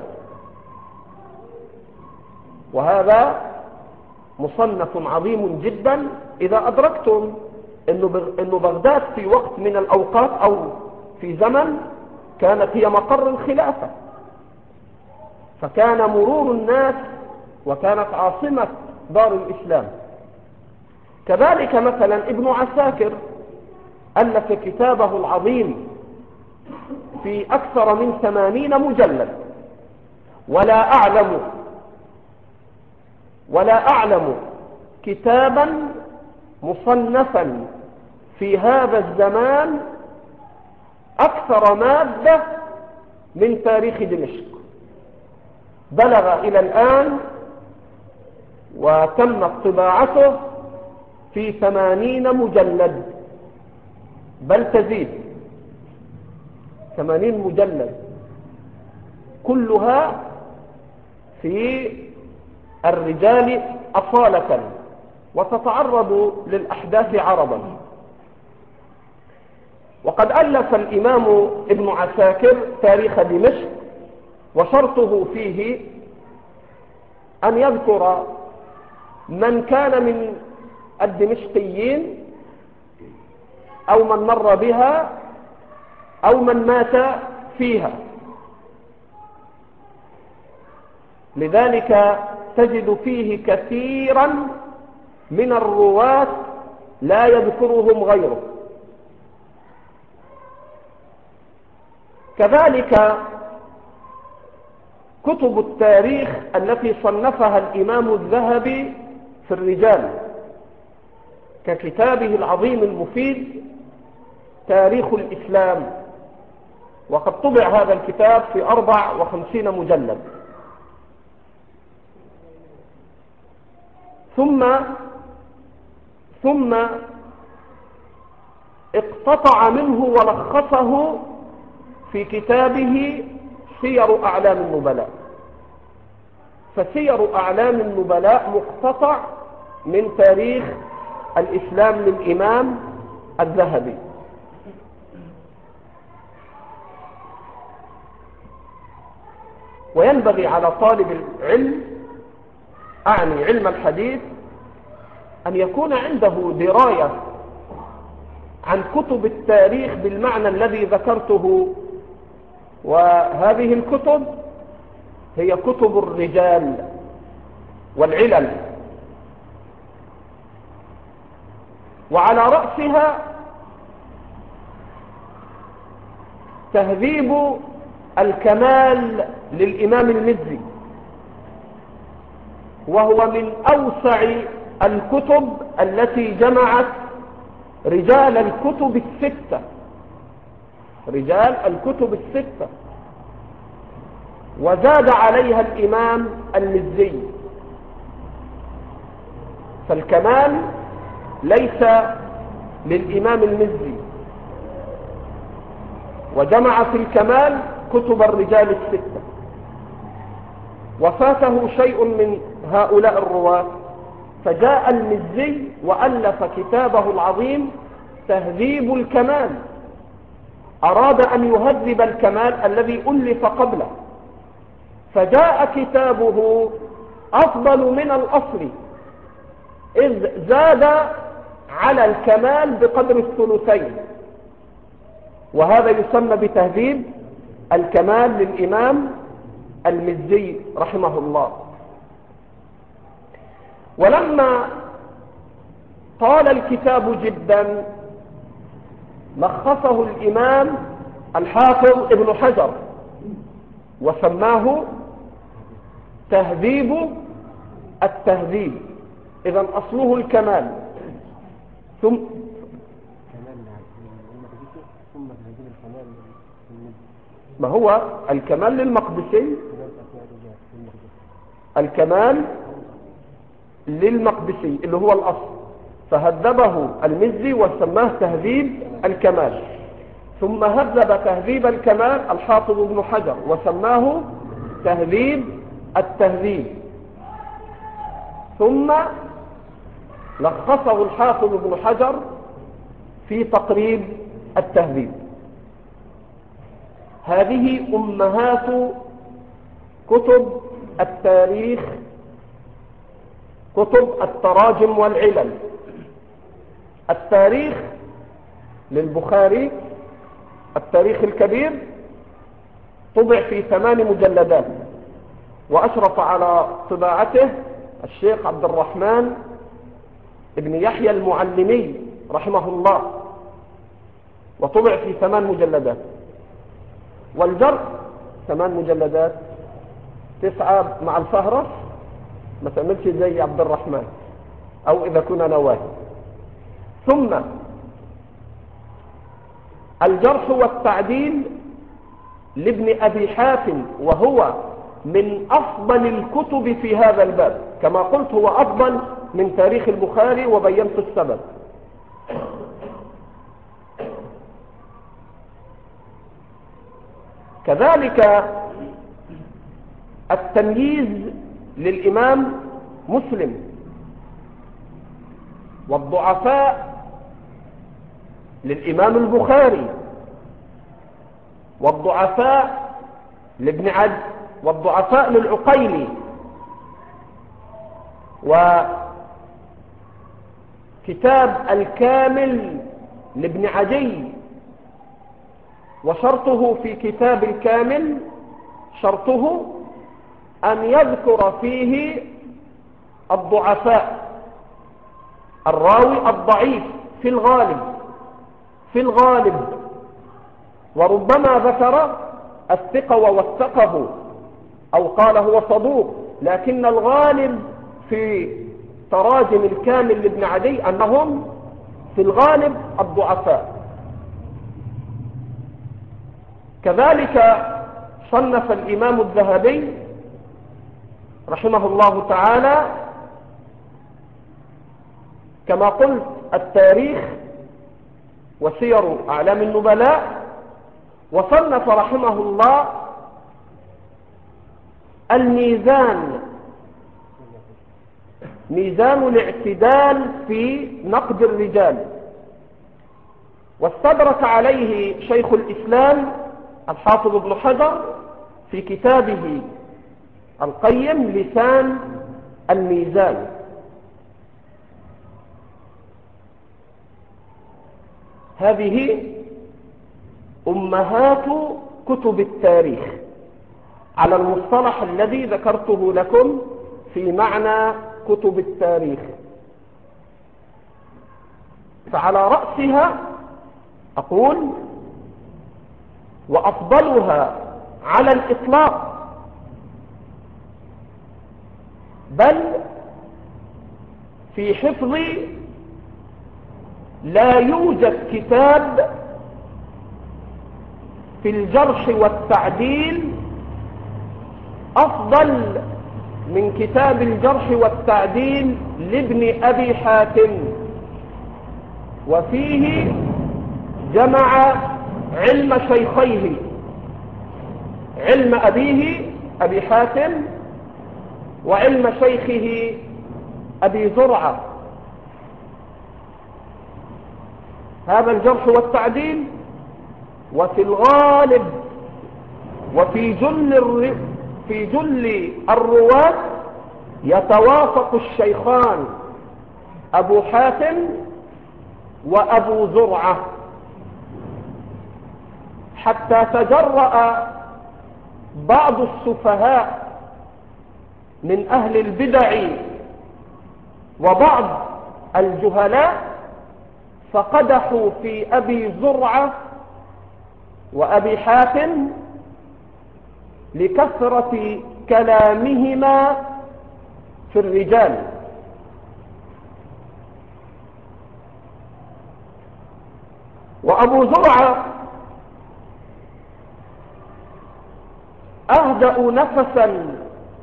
وهذا مصنف عظيم جدا إذا أدركتم أنه بغداد في وقت من الأوقات أو في زمن كانت هي مقر الخلافة، فكان مرور الناس وكانت عاصمة دار الإسلام. كذلك مثلا ابن عساكر ألف كتابه العظيم في أكثر من 80 مجلد، ولا أعلم كتابا مصنفا في هذا الزمان أكثر مادة من تاريخ دمشق. بلغ إلى الآن وتمت طباعته في 80 مجلد، بل تزيد 80 مجلد، كلها في الرجال أصالة وتتعرض للأحداث عرضا. وقد ألف الإمام ابن عساكر تاريخ دمشق، وشرطه فيه أن يذكر من كان من الدمشقيين أو من مر بها أو من مات فيها. لذلك تجد فيه كثيرا من الرواة لا يذكرهم غيره. كذلك كتب التاريخ التي صنفها الإمام الذهبي في الرجال، ككتابه العظيم المفيد تاريخ الإسلام، وقد طبع هذا الكتاب في 54 مجلد. ثم اقتطع منه ولخصه في كتابه سير أعلام النبلاء. فسير أعلام النبلاء مقتطع من تاريخ الإسلام للإمام الذهبي. وينبغي على طالب العلم، أعني علم الحديث، أن يكون عنده دراية عن كتب التاريخ بالمعنى الذي ذكرته. وهذه الكتب هي كتب الرجال والعلل، وعلى رأسها تهذيب الكمال للإمام المزي، وهو من أوسع الكتب التي جمعت رجال الكتب الستة، وزاد عليها الإمام المزي. فالكمال ليس للإمام المزي، وجمع في الكمال كتب الرجال الستة. وفاته شيء من هؤلاء الرواة، فجاء المزي وألف كتابه العظيم تهذيب الكمال، أراد أن يهذب الكمال الذي ألف قبله، فجاء كتابه أفضل من الأصل، إذ زاد على الكمال بقدر الثلثين. وهذا يسمى بتهذيب الكمال للإمام المزي رحمه الله. ولما طال الكتاب جدا لخصه الإمام الحافظ ابن حجر وسماه تهذيب التهذيب. إذا أصله الكمال. ثم ما هو الكمال للمقدسي؟ الكمال للمقدسي اللي هو الأصل، فهذبه المزي وسماه تهذيب الكمال. ثم هذب تهذيب الكمال الحافظ ابن حجر وسماه تهذيب التهذيب. ثم لخصه الحافظ ابن حجر في تقريب التهذيب. هذه أمهات كتب التاريخ، كتب التراجم والعلل. التاريخ للبخاري، التاريخ الكبير، طبع في 8 مجلدات، وأشرف على طباعته الشيخ عبد الرحمن ابن يحيى المعلمي رحمه الله، وطبع في 8 مجلدات. والجرح 8 مجلدات، 9 مع الفهرس، ما تعملش زي عبد الرحمن أو إذا كنا نواهي. ثم الجرح والتعديل لابن أبي حاتم، وهو من أفضل الكتب في هذا الباب، كما قلت هو أفضل من تاريخ البخاري وبينت السبب. كذلك التمييز للإمام مسلم، والضعفاء للإمام البخاري، والضعفاء لابن عد، والضعفاء للعقيلي، وكتاب الكامل لابن عدي. وشرطه في كتاب الكامل، شرطه أن يذكر فيه الضعفاء، الراوي الضعيف في الغالب، وربما ذكر الثقة ووثقه أو قال هو صدوق، لكن الغالب في تراجم الكامل لابن عدي أنهم في الغالب الضعفاء. كذلك صنف الإمام الذهبي رحمه الله تعالى كما قلت التاريخ وسير أعلام النبلاء، وصنف رحمه الله الميزان، ميزان الاعتدال في نقد الرجال، واستدرك عليه شيخ الإسلام الحافظ ابن حجر في كتابه القيم لسان الميزان. هذه أمهات كتب التاريخ على المصطلح الذي ذكرته لكم في معنى كتب التاريخ. فعلى رأسها أقول وأفضلها على الإطلاق، بل في حفظي لا يوجد كتاب في الجرح والتعديل أفضل من كتاب الجرح والتعديل لابن أبي حاتم، وفيه جمع علم شيخيه، علم أبيه أبي حاتم وعلم شيخه أبي زرعة. هذا الجرح والتعديل، وفي الغالب وفي جل الرواة يتوافق الشيخان أبو حاتم وأبو زرعة، حتى تجرأ بعض السفهاء من أهل البدع وبعض الجهلاء فقدحوا في أبي زرعة وأبي حاتم لكثرة كلامهما في الرجال، وأبو زرعة أهدأ نفسا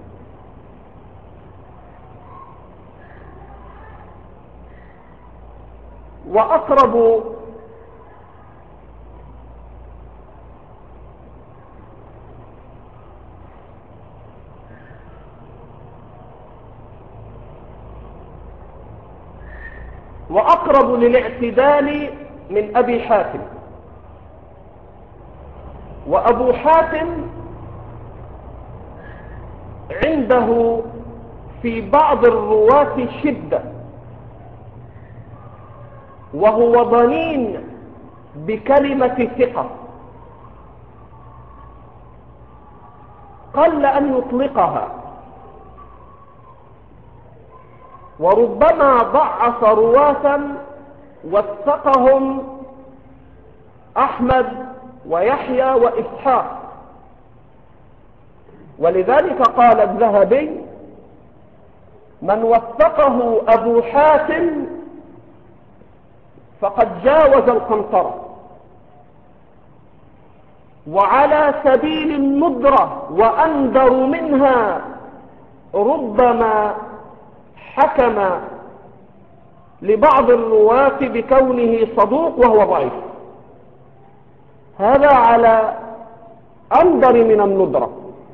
وأقرب للاعتدال من أبي حاتم. وأبو حاتم عنده في بعض الرواة شدة، وهو ضنين بكلمة ثقة، قل أن يطلقها، وربما ضعف رواة وثقهم أحمد ويحيى وإسحاق. ولذلك قال الذهبي: من وثقه أبو حاتم فقد جاوز القنطرة. وعلى سبيل الندرة وأندر منها ربما حكم لبعض الرواة بكونه صدوق وهو ضعيف. هذا على أندر من الندرة،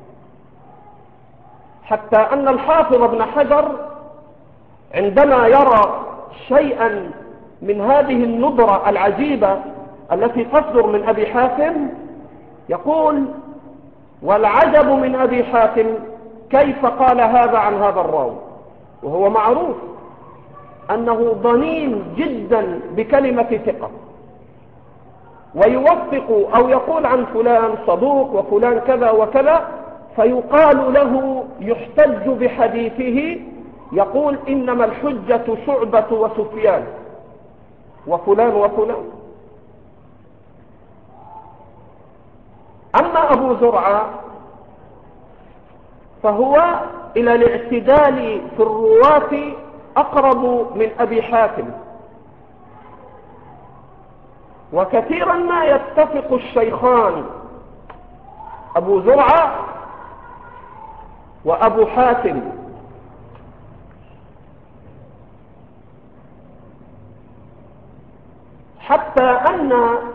حتى أن الحافظ ابن حجر عندما يرى شيئا من هذه الندرة العجيبة التي تصدر من أبي حاتم يقول: والعجب من أبي حاتم كيف قال هذا عن هذا الراوي، وهو معروف أنه ضنين جدا بكلمة ثقة، ويوثق أو يقول عن فلان صدوق وفلان كذا وكذا، فيقال له يحتج بحديثه يقول: إنما الحجة شعبة وسفيان وفلان وفلان. أما أبو زرعة فهو إلى الاعتدال في الرواة أقرب من أبي حاتم، وكثيرا ما يتفق الشيخان أبو زرعة وأبو حاتم حتى أن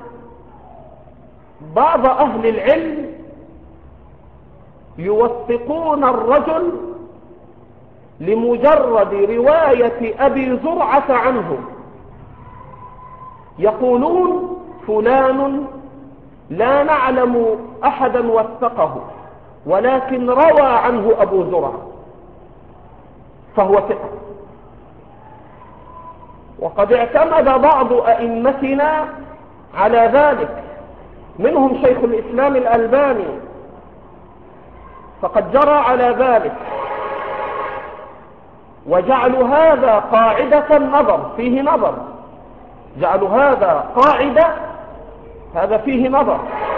بعض أهل العلم يوثقون الرجل لمجرد رواية أبي زرعة عنه، يقولون: فلان لا نعلم أحدا وثقه ولكن روى عنه أبو زرعة فهو ثقة. وقد اعتمد بعض أئمتنا على ذلك، منهم شيخ الإسلام الألباني، فقد جرى على ذلك، وجعلوا هذا قاعدة النظر فيه نظر، جعلوا هذا قاعدة، هذا فيه نظر.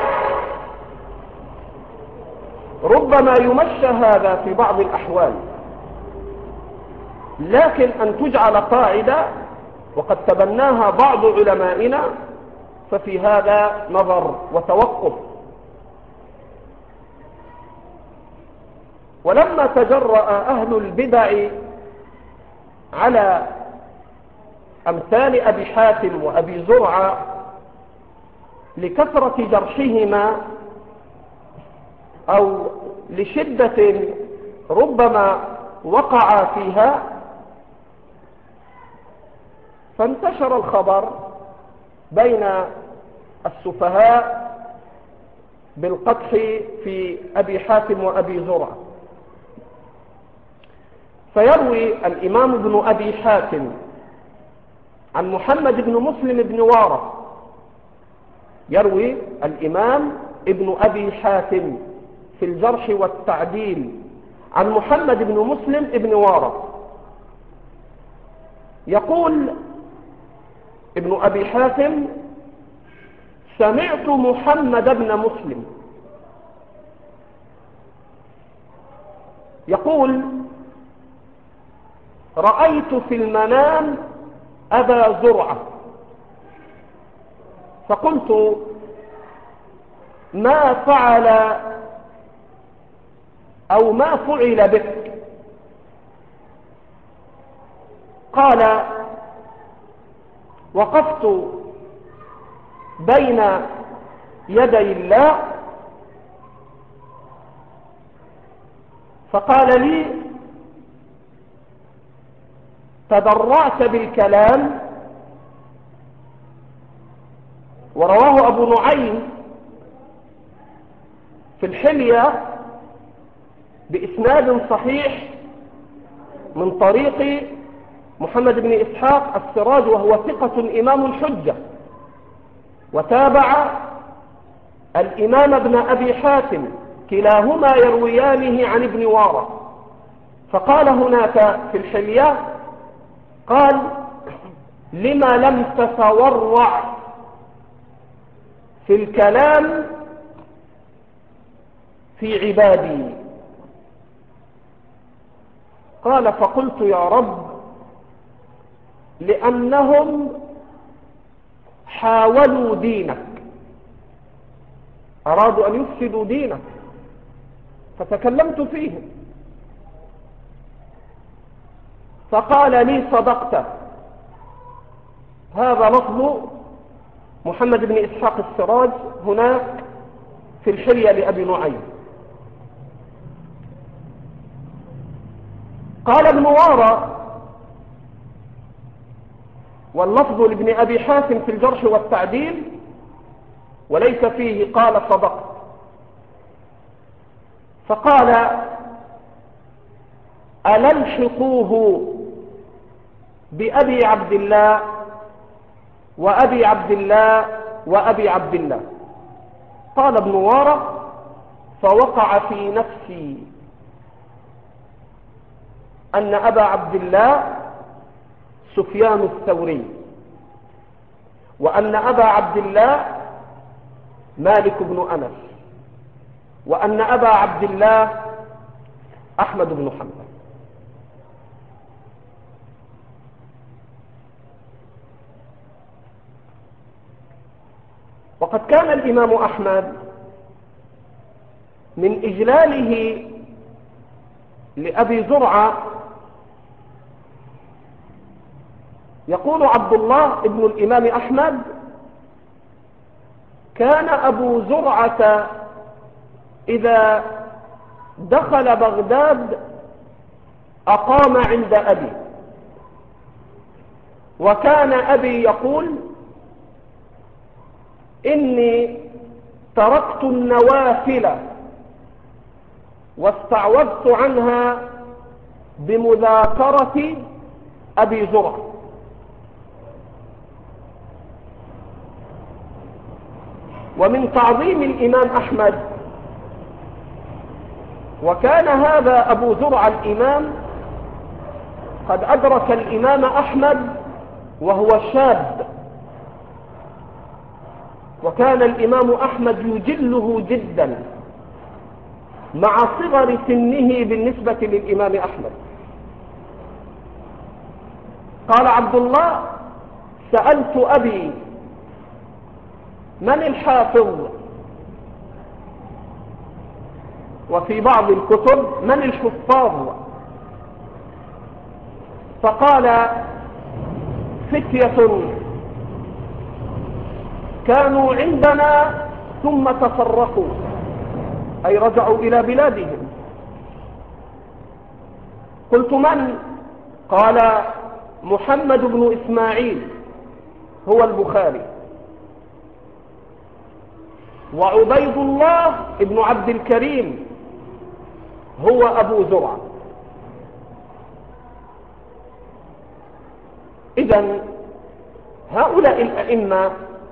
ربما يمشى هذا في بعض الأحوال، لكن أن تجعل قاعدة وقد تبناها بعض علمائنا ففي هذا نظر وتوقف. ولما تجرأ أهل البدع على أمثال أبي حاتم وأبي زرعة لكثرة جرحهما أو لشدة ربما وقع فيها، فانتشر الخبر بين السفهاء بالقدح في أبي حاتم وأبي زرعة. فيروي الإمام ابن أبي حاتم عن محمد بن مسلم بن وارث، يروي الإمام ابن أبي حاتم في الجرح والتعديل عن محمد بن مسلم بن وارث، يقول ابن أبي حاتم: سمعت محمد بن مسلم يقول: رأيت في المنام أبا زرعة فقلت: ما فعل أو ما فعل بك؟ قال: وقفت بين يدي الله فقال لي: تدرعت بالكلام. ورواه أبو نعيم في الحلية بإسناد صحيح من طريق محمد بن إسحاق السراج، وهو ثقة إمام حجة، وتابع الإمام ابن أبي حاتم، كلاهما يرويانه عن ابن وارى. فقال هناك في الحلية، قال: لما لم تتورع في الكلام في عبادي؟ قال: فقلت: يا رب، لأنهم حاولوا دينك، أرادوا أن يفسدوا دينك فتكلمت فيهم. فقال لي: صدقت. هذا لفظ محمد بن إسحاق السراج هناك في الحلية لأبي نعيم. قال ابن وارى، واللفظ لابن أبي حاتم في الجرح والتعديل وليس فيه قال صدقت. فقال: ألنحقوه بأبي عبد الله وأبي عبد الله وأبي عبد الله؟ قال ابن وارى: فوقع في نفسي أن أبا عبد الله سفيان الثوري، وأن أبا عبد الله مالك بن أنس، وأن أبا عبد الله أحمد بن حنبل. وقد كان الإمام أحمد من إجلاله لأبي زرعة يقول عبد الله ابن الإمام أحمد: كان أبو زرعة إذا دخل بغداد أقام عند أبي، وكان أبي يقول: إني تركت النوافل واستعوذت عنها بمذاكرة أبي زرعة. ومن تعظيم الإمام أحمد، وكان هذا أبو زرع الإمام قد أدرك الإمام أحمد وهو شاب، وكان الإمام أحمد يجله جدا مع صغر سنه بالنسبة للإمام أحمد. قال عبد الله: سألت أبي: من الحافظ؟ وفي بعض الكتب: من الحفاظ؟ فقال: فتية كانوا عندنا ثم تفرقوا، أي رجعوا إلى بلادهم. قلت: من؟ قال: محمد بن إسماعيل هو البخاري، وعبيد الله بن عبد الكريم هو أبو زرعة. إذن هؤلاء الأئمة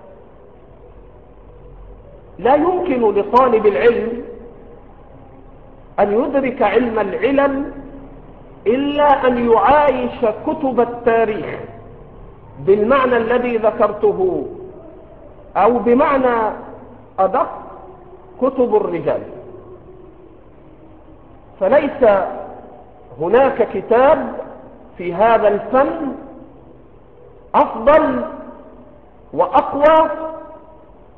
لا يمكن لطالب العلم أن يدرك علم العلل إلا أن يعايش كتب التاريخ بالمعنى الذي ذكرته، أو بمعنى أدق كتب الرجال. فليس هناك كتاب في هذا الفن أفضل وأقوى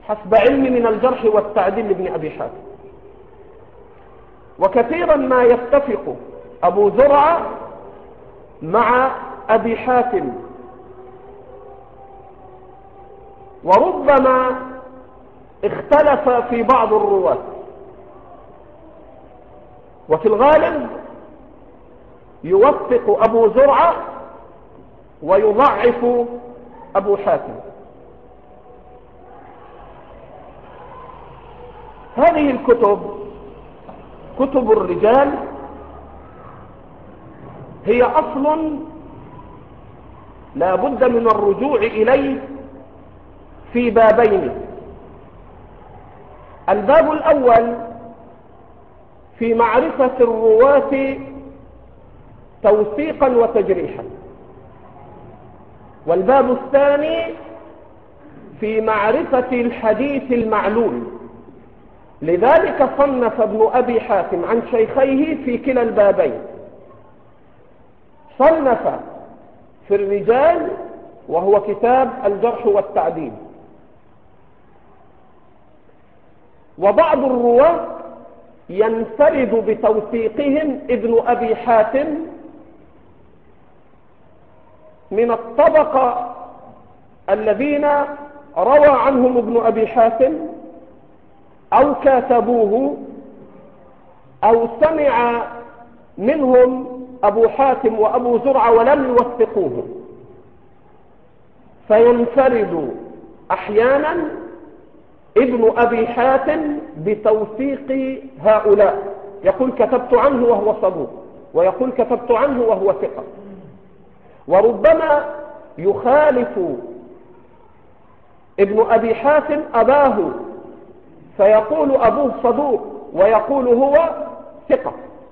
حسب علمي من الجرح والتعديل لابن أبي حاتم. وكثيرا ما يتفق أبو زرعة مع أبي حاتم، وربما اختلف في بعض الرواة، وفي الغالب يوثق أبو زرعة ويضعف أبو حاتم. هذه الكتب، كتب الرجال، هي أصل لا بد من الرجوع إليه في بابين. الباب الأول في معرفة الرواة توثيقا وتجريحا، والباب الثاني في معرفة الحديث المعلول. لذلك صنف ابن أبي حاتم عن شيخيه في كلا البابين. صنف في الرجال وهو كتاب الجرح والتعديل، وبعض الرواة ينفرد بتوثيقهم ابن أبي حاتم من الطبقة الذين روى عنهم ابن أبي حاتم أو كاتبوه أو سمع منهم أبو حاتم وأبو زرعة ولم يوثقوه، فينفرد أحيانا ابن أبي حاتم بتوثيق هؤلاء، يقول كتبت عنه وهو صدوق، ويقول كتبت عنه وهو ثقة. وربما يخالف ابن أبي حاتم أباه، فيقول أبوه صدوق ويقول هو ثقة.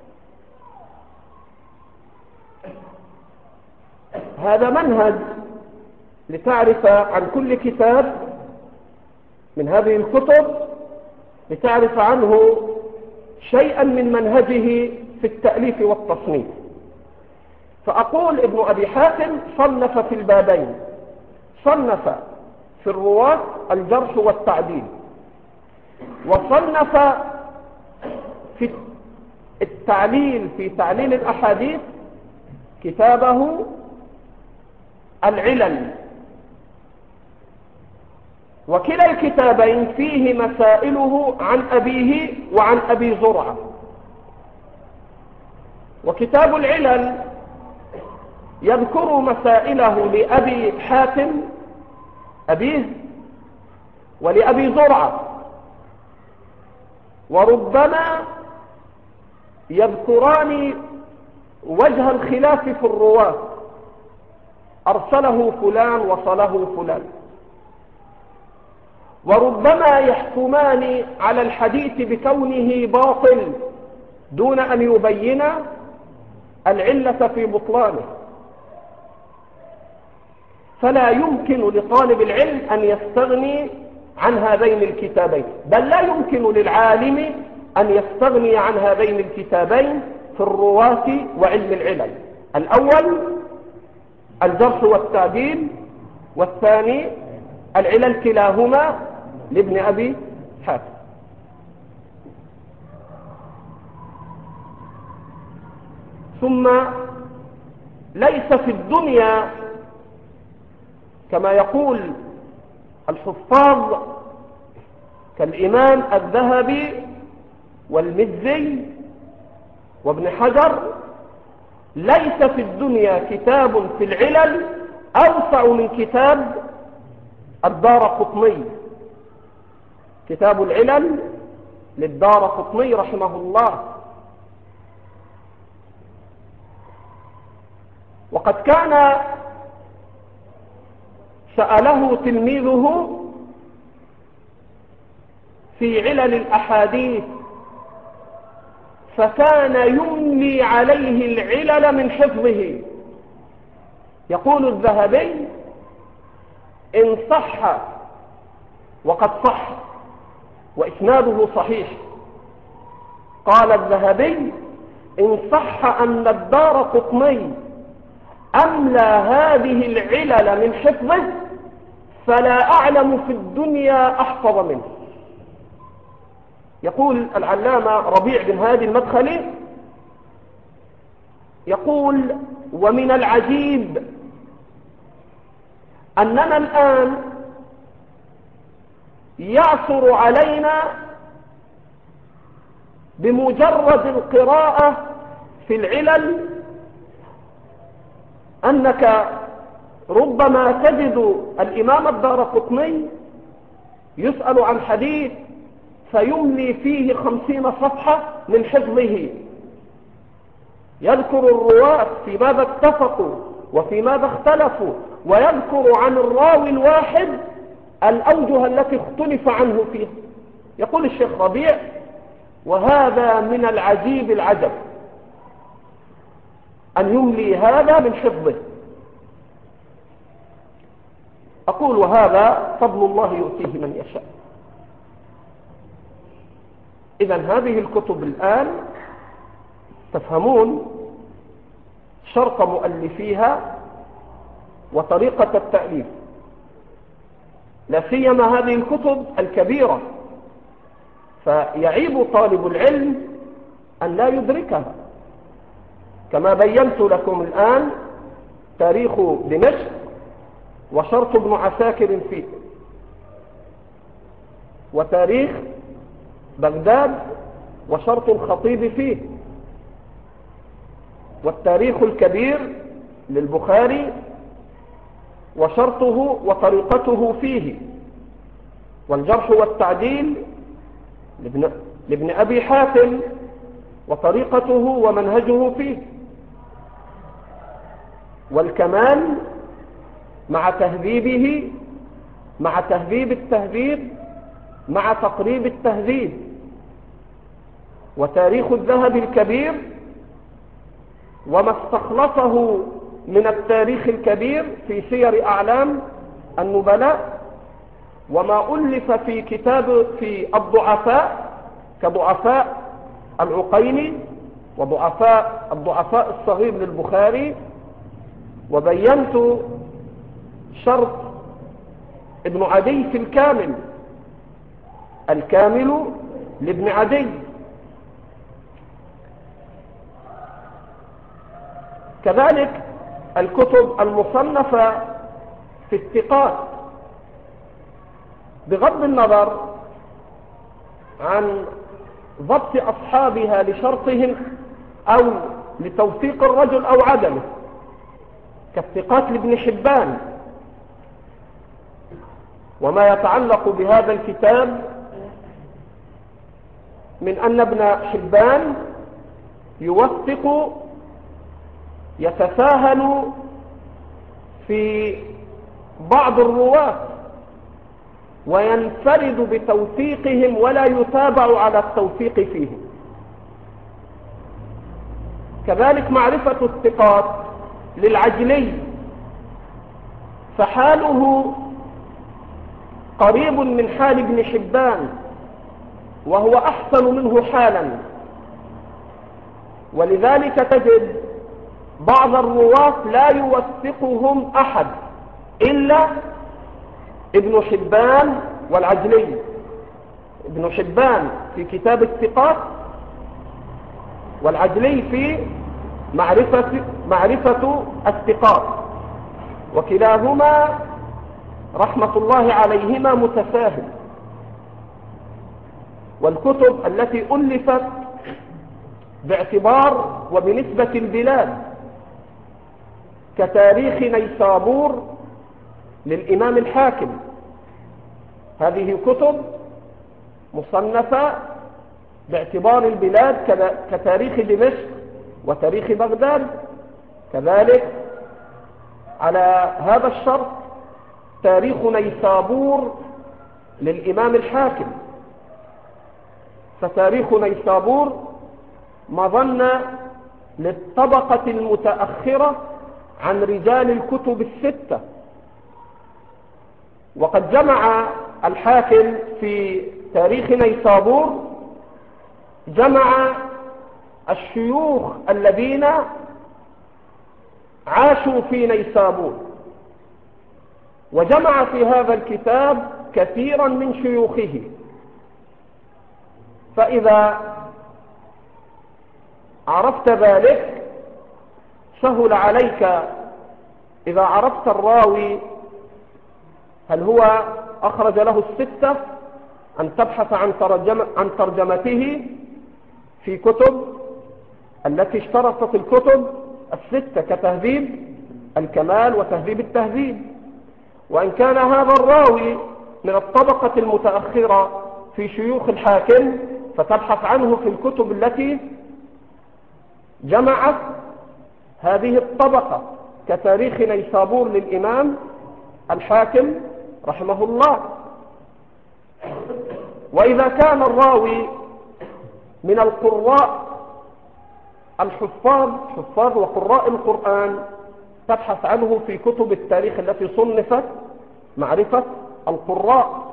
هذا منهج لتعرف عن كل كتاب من هذه الكتب، لتعرف عنه شيئا من منهجه في التأليف والتصنيف. فأقول ابن أبي حاتم صنف في البابين، صنف في الرواة الجرح والتعديل، وصنف في التعليل، في تعليل الأحاديث كتابه العلل. وكلا الكتابين فيه مسائله عن أبيه وعن أبي زرعة. وكتاب العلل يذكر مسائله لأبي حاتم أبيه ولأبي زرعة، وربما يذكران وجه الخلاف في الرواة، أرسله فلان وصله فلان، وربما يحكمان على الحديث بكونه باطل دون أن يبين العلة في بطلانه. فلا يمكن لطالب العلم أن يستغني عن هذين الكتابين، بل لا يمكن للعالم أن يستغني عن هذين الكتابين في الرواة وعلم العلل. الأول الجرح والتعديل، والثاني العلل، كلاهما لابن أبي حاتم. ثم ليس في الدنيا كما يقول الحفاظ كالإمام الذهبي والمزي وابن حجر، ليس في الدنيا كتاب في العلل أوسع من كتاب الدارقطني. كتاب العلل للدارقطني رحمه الله. وقد كان سأله تلميذه في علل الأحاديث، فكان يملي عليه العلل من حفظه. يقول الذهبي إن صح، وقد صح وإسناده صحيح، قال الذهبي إن صح أن الدارقطني أملى هذه العلل من حفظه، فلا أعلم في الدنيا أحفظ منه. يقول العلامة ربيع بن هادي المدخلي، يقول: ومن العجيب أننا الآن يعثر علينا بمجرد القراءة في العلل أنك ربما تجد الإمام الدارقطني يسأل عن حديث فيملي فيه 50 صفحة من حفظه، يذكر الرواة في ماذا اتفقوا وفي ماذا اختلفوا، ويذكر عن الراوي الواحد الأوجه التي اختلف عنه فيها. يقول الشيخ ربيع: وهذا من العجيب العجب أن يملي هذا من حفظه. أقول: وهذا فضل الله يؤتيه من يشاء. إذن هذه الكتب الآن تفهمون شرط مؤلفيها وطريقة التأليف، لا سيما هذه الكتب الكبيرة، فيعيب طالب العلم أن لا يدركها. كما بينت لكم الآن تاريخ دمشق وشرط ابن عساكر فيه، وتاريخ بغداد وشرط الخطيب فيه، والتاريخ الكبير للبخاري وشرطه وطريقته فيه، والجرح والتعديل لابن أبي حاتم وطريقته ومنهجه فيه، والكمال مع تهذيبه مع تهذيب التهذيب مع تقريب التهذيب، وتاريخ الذهبي الكبير وما استخلصه من التاريخ الكبير في سير أعلام النبلاء، وما ألف في كتاب في الضعفاء كضعفاء العقيلي الضعفاء الصغير للبخاري. وبينت شرط ابن عدي في الكامل لابن عدي. كذلك الكتب المصنفة في الثقات، بغض النظر عن ضبط أصحابها لشرطهم أو لتوثيق الرجل أو عدمه، كالثقات لابن حبان. وما يتعلق بهذا الكتاب من أن ابن حبان يوثق، يتساهل في بعض الرواة وينفرد بتوثيقهم ولا يتابع على التوثيق فيهم. كذلك معرفة الثقات للعجلي، فحاله قريب من حال ابن حبان وهو أحسن منه حالا، ولذلك تجد بعض الرواة لا يوثقهم أحد إلا ابن حبان والعجلي. ابن حبان في كتاب الثقات، والعجلي في معرفة الثقات، وكلاهما رحمة الله عليهما متساهل. والكتب التي ألفت باعتبار وبنسبة البلاد كتاريخ نيسابور للإمام الحاكم، هذه كتب مصنفة باعتبار البلاد كتاريخ دمشق وتاريخ بغداد. كذلك على هذا الشرط تاريخ نيسابور للإمام الحاكم، فتاريخ نيسابور مظنة للطبقة المتأخرة عن رجال الكتب الستة. وقد جمع الحاكم في تاريخ نيسابور جمع الشيوخ الذين عاشوا في نيسابور، وجمع في هذا الكتاب كثيرا من شيوخه. فإذا عرفت ذلك سهل عليك إذا عرفت الراوي هل هو أخرج له الستة أن تبحث عن ترجمته في كتب التي اشترطت الكتب الستة كتهذيب الكمال وتهذيب التهذيب. وإن كان هذا الراوي من الطبقة المتأخرة في شيوخ الحاكم فتبحث عنه في الكتب التي جمعت هذه الطبقة كتاريخ نيسابور للإمام الحاكم رحمه الله. وإذا كان الراوي من القراء حفاظ وقراء القرآن تبحث عنه في كتب التاريخ التي صنفت معرفة القراء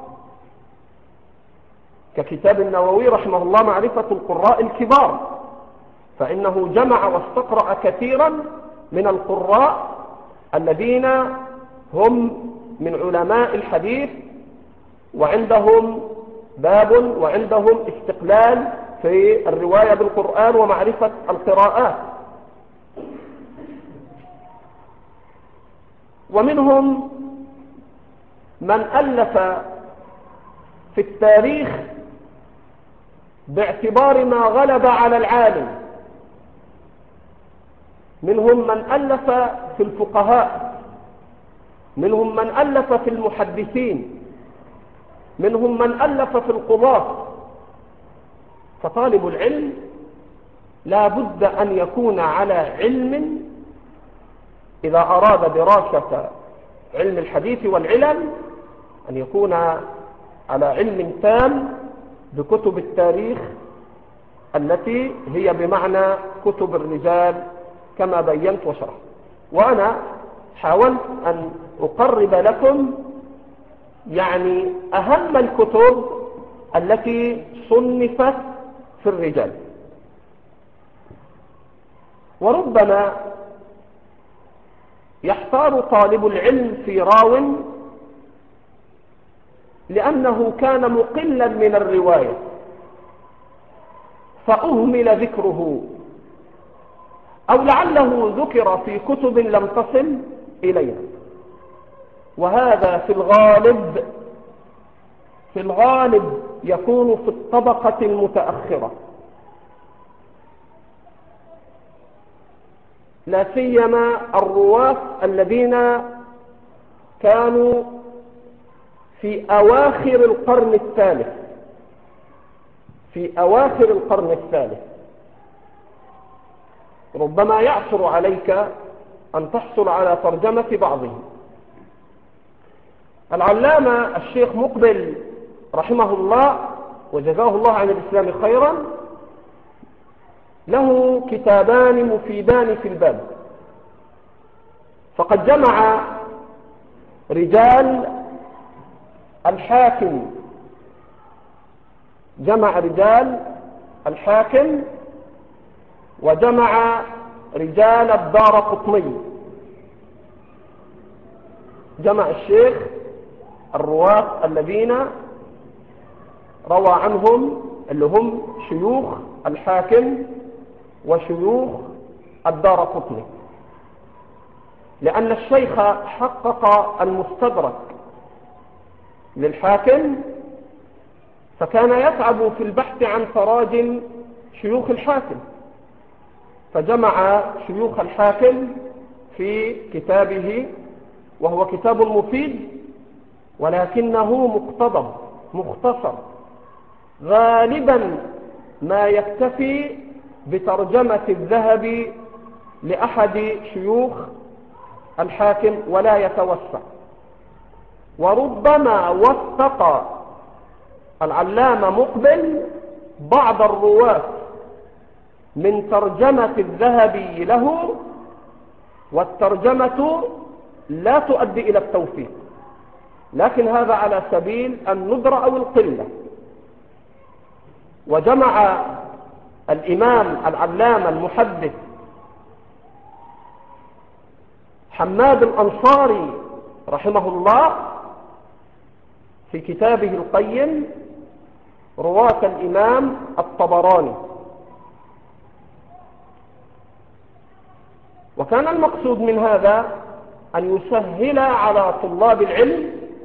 ككتاب النووي رحمه الله معرفة القراء الكبار، فإنه جمع واستقرأ كثيرا من القراء الذين هم من علماء الحديث وعندهم باب وعندهم استقلال في الرواية بالقرآن ومعرفة القراءات. ومنهم من ألف في التاريخ باعتبار ما غلب على العالم، منهم من ألف في الفقهاء، منهم من ألف في المحدثين، منهم من ألف في القضاة. فطالب العلم لا بد أن يكون على علم إذا أراد دراسة علم الحديث والعلم، أن يكون على علم تام بكتب التاريخ التي هي بمعنى كتب الرجال كما بينت وشرحت. وأنا حاولت أن أقرب لكم يعني أهم الكتب التي صنفت في الرجال. وربما يحتار طالب العلم في راو لأنه كان مقلا من الرواية فأهمل ذكره، أو لعله ذكر في كتب لم تصل إلينا. وهذا في الغالب يكون في الطبقة المتأخرة، لا سيما الرواة الذين كانوا في أواخر القرن الثالث. ربما يعثر عليك أن تحصل على ترجمة بعضهم. العلامة الشيخ مقبل رحمه الله وجزاه الله عن الإسلام خيرا له كتابان مفيدان في الباب، فقد جمع رجال الحاكم وجمع رجال الدارقطني. جمع الشيخ الرواة الذين روى عنهم اللي هم شيوخ الحاكم وشيوخ الدارقطني، لأن الشيخ حقق المستدرك للحاكم فكان يتعب في البحث عن تراجم شيوخ الحاكم، فجمع شيوخ الحاكم في كتابه، وهو كتاب مفيد ولكنه مقتضب مختصر، غالبا ما يكتفي بترجمة الذهبي لأحد شيوخ الحاكم ولا يتوسع. وربما وثق العلامة مقبل بعض الرواة من ترجمة الذهبي له، والترجمة لا تؤدي إلى التوثيق، لكن هذا على سبيل الندرة أو القلة. وجمع الإمام العلامة المحدث حماد الأنصاري رحمه الله في كتابه القيم رواة الإمام الطبراني. وكان المقصود من هذا أن يسهل على طلاب العلم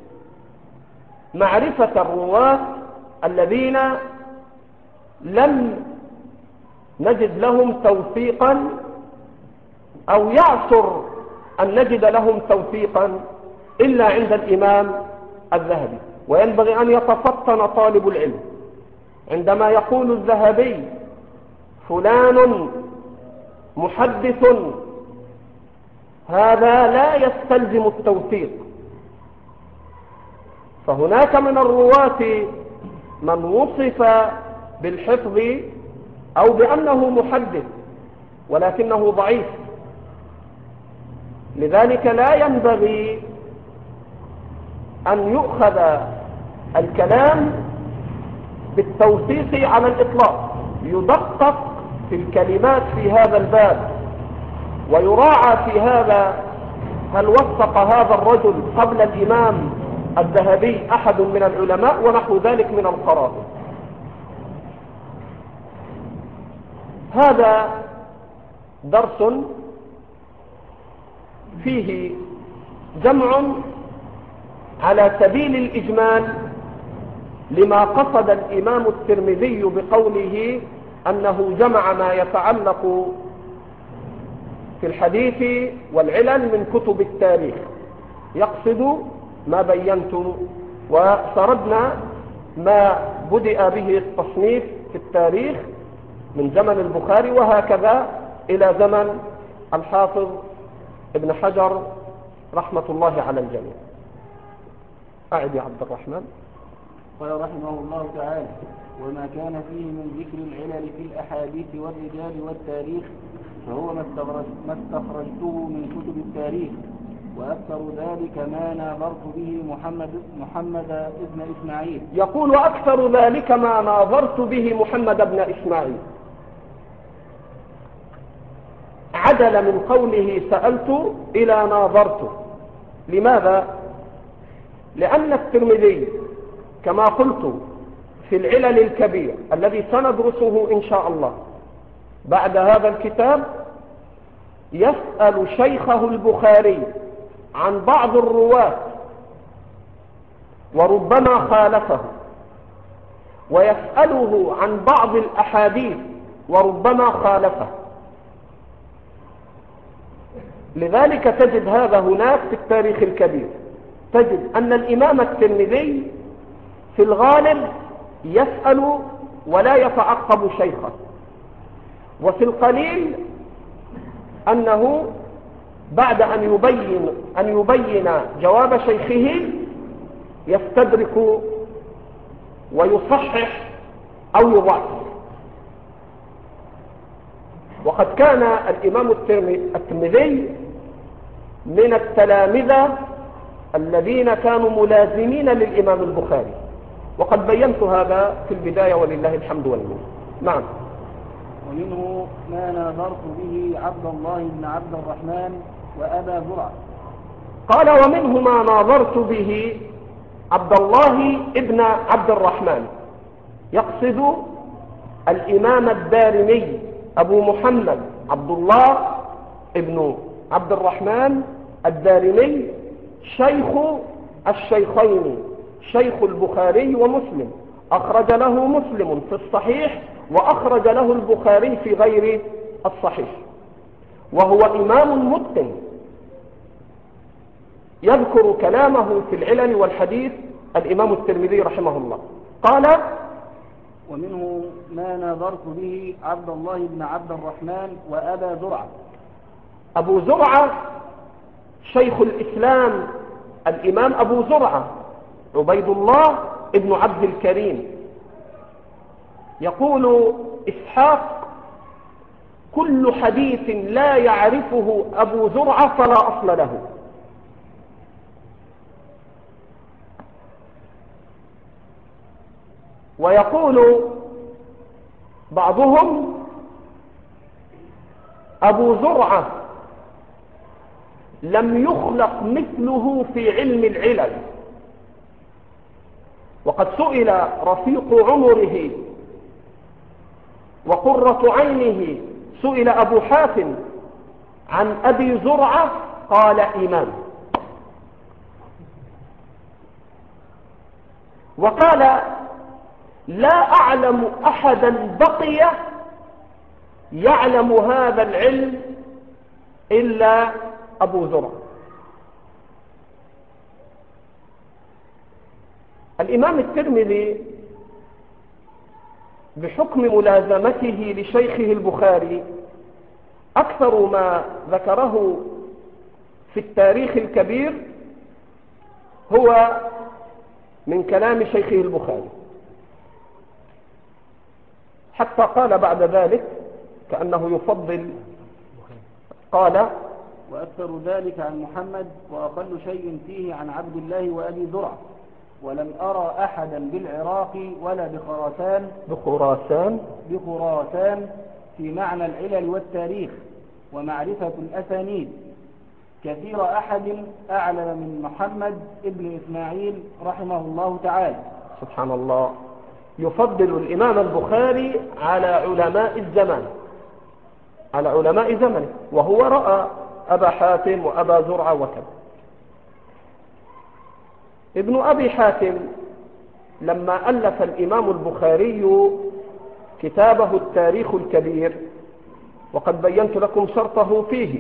معرفة الرواة الذين لم نجد لهم توثيقا أو يعسر أن نجد لهم توثيقا إلا عند الإمام الذهبي. وينبغي أن يتفطن طالب العلم عندما يقول الذهبي فلان محدث، هذا لا يستلزم التوثيق، فهناك من الرواة من وصف بالحفظ أو بأنه محدث ولكنه ضعيف. لذلك لا ينبغي أن يؤخذ الكلام بالتوثيق على الإطلاق، يدقق في الكلمات في هذا الباب ويراعى في هذا هل وثق هذا الرجل قبل الإمام الذهبي أحد من العلماء ونحو ذلك من القرائن. هذا درس فيه جمع على سبيل الإجمال لما قصد الإمام الترمذي بقوله أنه جمع ما يتعلق في الحديث والعلل من كتب التاريخ، يقصد ما بينت وسردنا ما بدأ به التصنيف في التاريخ من زمن البخاري وهكذا إلى زمن الحافظ ابن حجر رحمة الله على الجميع. أعد يا عبد الرحمن. قال رحمه الله تعالى: وما كان فيه من ذكر العلل في الأحاديث والرجال والتاريخ فهو ما استخرجته من كتب التاريخ، وأكثر ذلك ما ناظرت به محمد ابن إسماعيل. يقول: وأكثر ذلك ما ناظرت به محمد ابن إسماعيل. عدل من قوله سألت إلى ناظرت. لماذا؟ لأن الترمذي كما قلت في العلل الكبير الذي سندرسه إن شاء الله بعد هذا الكتاب يسأل شيخه البخاري عن بعض الرواة وربما خالفه، ويسأله عن بعض الأحاديث وربما خالفه. لذلك تجد هذا هناك في التاريخ الكبير، تجد أن الإمام الترمذي في الغالب يسأل ولا يتعقب شيخه، وفي القليل أنه بعد أن يبين جواب شيخه يستدرك ويصحح أو يضعف. وقد كان الإمام الترمذي من التلامذة الذين كانوا ملازمين للإمام البخاري، وقد بينت هذا في البداية ولله الحمد والمنة. نعم. ومنه ما ناظرت به عبد الله بن عبد الرحمن وأبا زرعة. قال: ومنه ما ناظرت به عبد الله بن عبد الرحمن، يقصد الإمام الدارمي أبو محمد عبد الله بن عبد الرحمن الدارمي، شيخ الشيخين، شيخ البخاري ومسلم، أخرج له مسلم في الصحيح وأخرج له البخاري في غير الصحيح، وهو إمام متقن يذكر كلامه في العلل والحديث الإمام الترمذي رحمه الله. قال: ومنه ما ناظرت به عبد الله بن عبد الرحمن وأبا زرعة. أبو زرعة شيخ الإسلام الإمام أبو زرعة عبيد الله ابن عبد الكريم. يقول إسحاق: كل حديث لا يعرفه أبو زرعة فلا أصل له. ويقول بعضهم: أبو زرعة لم يخلق مثله في علم العلل. وقد سئل رفيق عمره وقرة عينه، سئل أبو حاتم عن أبي زرعة قال إمام. وقال لا أعلم أحدا بقي يعلم هذا العلم إلا أبو زرعة. الإمام الترمذي بحكم ملازمته لشيخه البخاري أكثر ما ذكره في التاريخ الكبير هو من كلام شيخه البخاري، حتى قال بعد ذلك كأنه يفضل، قال وأكثر ذلك عن محمد، وأقل شيء فيه عن عبد الله وأبي زرعة، ولم أرى أحدا بالعراق ولا بخراسان في معنى العلل والتاريخ ومعرفة الأسانيد كثير أحد أعلم من محمد ابن إسماعيل رحمه الله تعالى. سبحان الله، يفضل الإمام البخاري على علماء زمنه، وهو رأى أبا حاتم وأبا زرعة وكذا. ابن أبي حاتم لما ألف الإمام البخاري كتابه التاريخ الكبير، وقد بينت لكم شرطه فيه،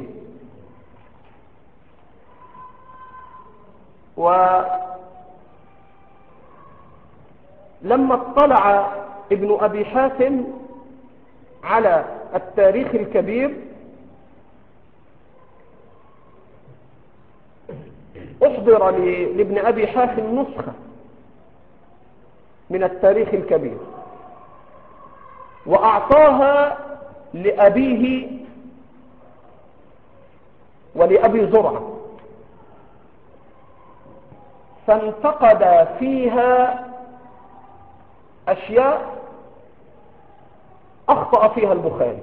ولما اطلع ابن أبي حاتم على التاريخ الكبير أحضر لابن أبي حاتم نسخة من التاريخ الكبير، وأعطاها لأبيه ولأبي زرعة، فانتقد فيها أشياء أخطأ فيها البخاري.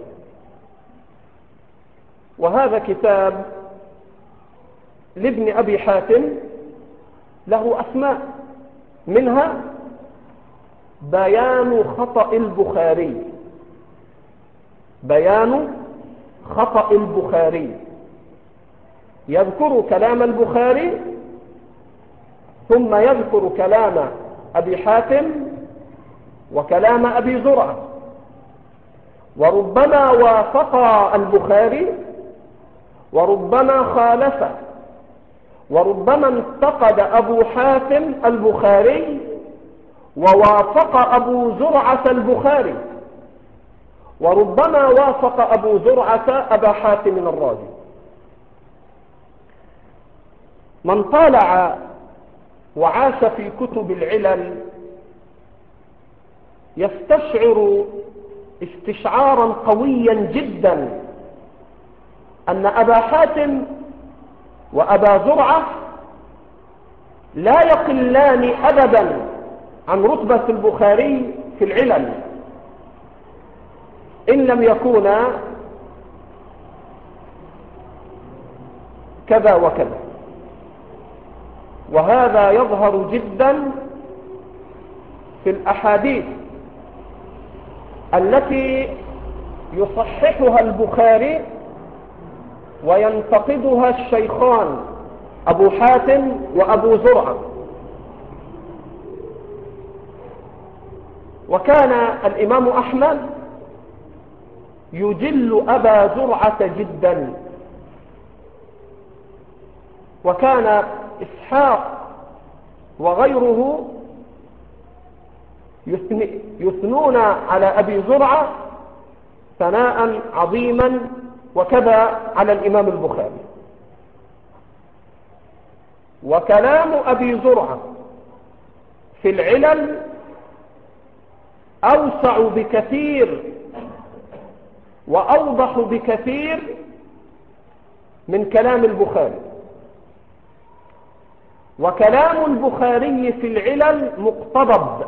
وهذا كتاب لابن أبي حاتم له أسماء، منها بيان خطأ البخاري، يذكر كلام البخاري ثم يذكر كلام أبي حاتم وكلام أبي زرعة، وربما وافق البخاري وربما خالف، وربما انتقد أبو حاتم البخاري ووافق أبو زرعة البخاري، وربما وافق أبو زرعة أبا حاتم الرازي. من طالع وعاش في كتب العلل يستشعر استشعارا قويا جدا أن أبا حاتم وأبا زرعة لا يقلان أبدا عن رتبة البخاري في العلل، إن لم يكونا كذا وكذا. وهذا يظهر جدا في الأحاديث التي يصححها البخاري وينتقدها الشيخان أبو حاتم وأبو زرعة. وكان الإمام أحمد يجل أبا زرعة جدا، وكان إسحاق وغيره يثنون على أبي زرعة ثناء عظيما، وكذا على الإمام البخاري. وكلام أبي زرعة في العلل أوسع بكثير وأوضح بكثير من كلام البخاري. وكلام البخاري في العلل مقتضب،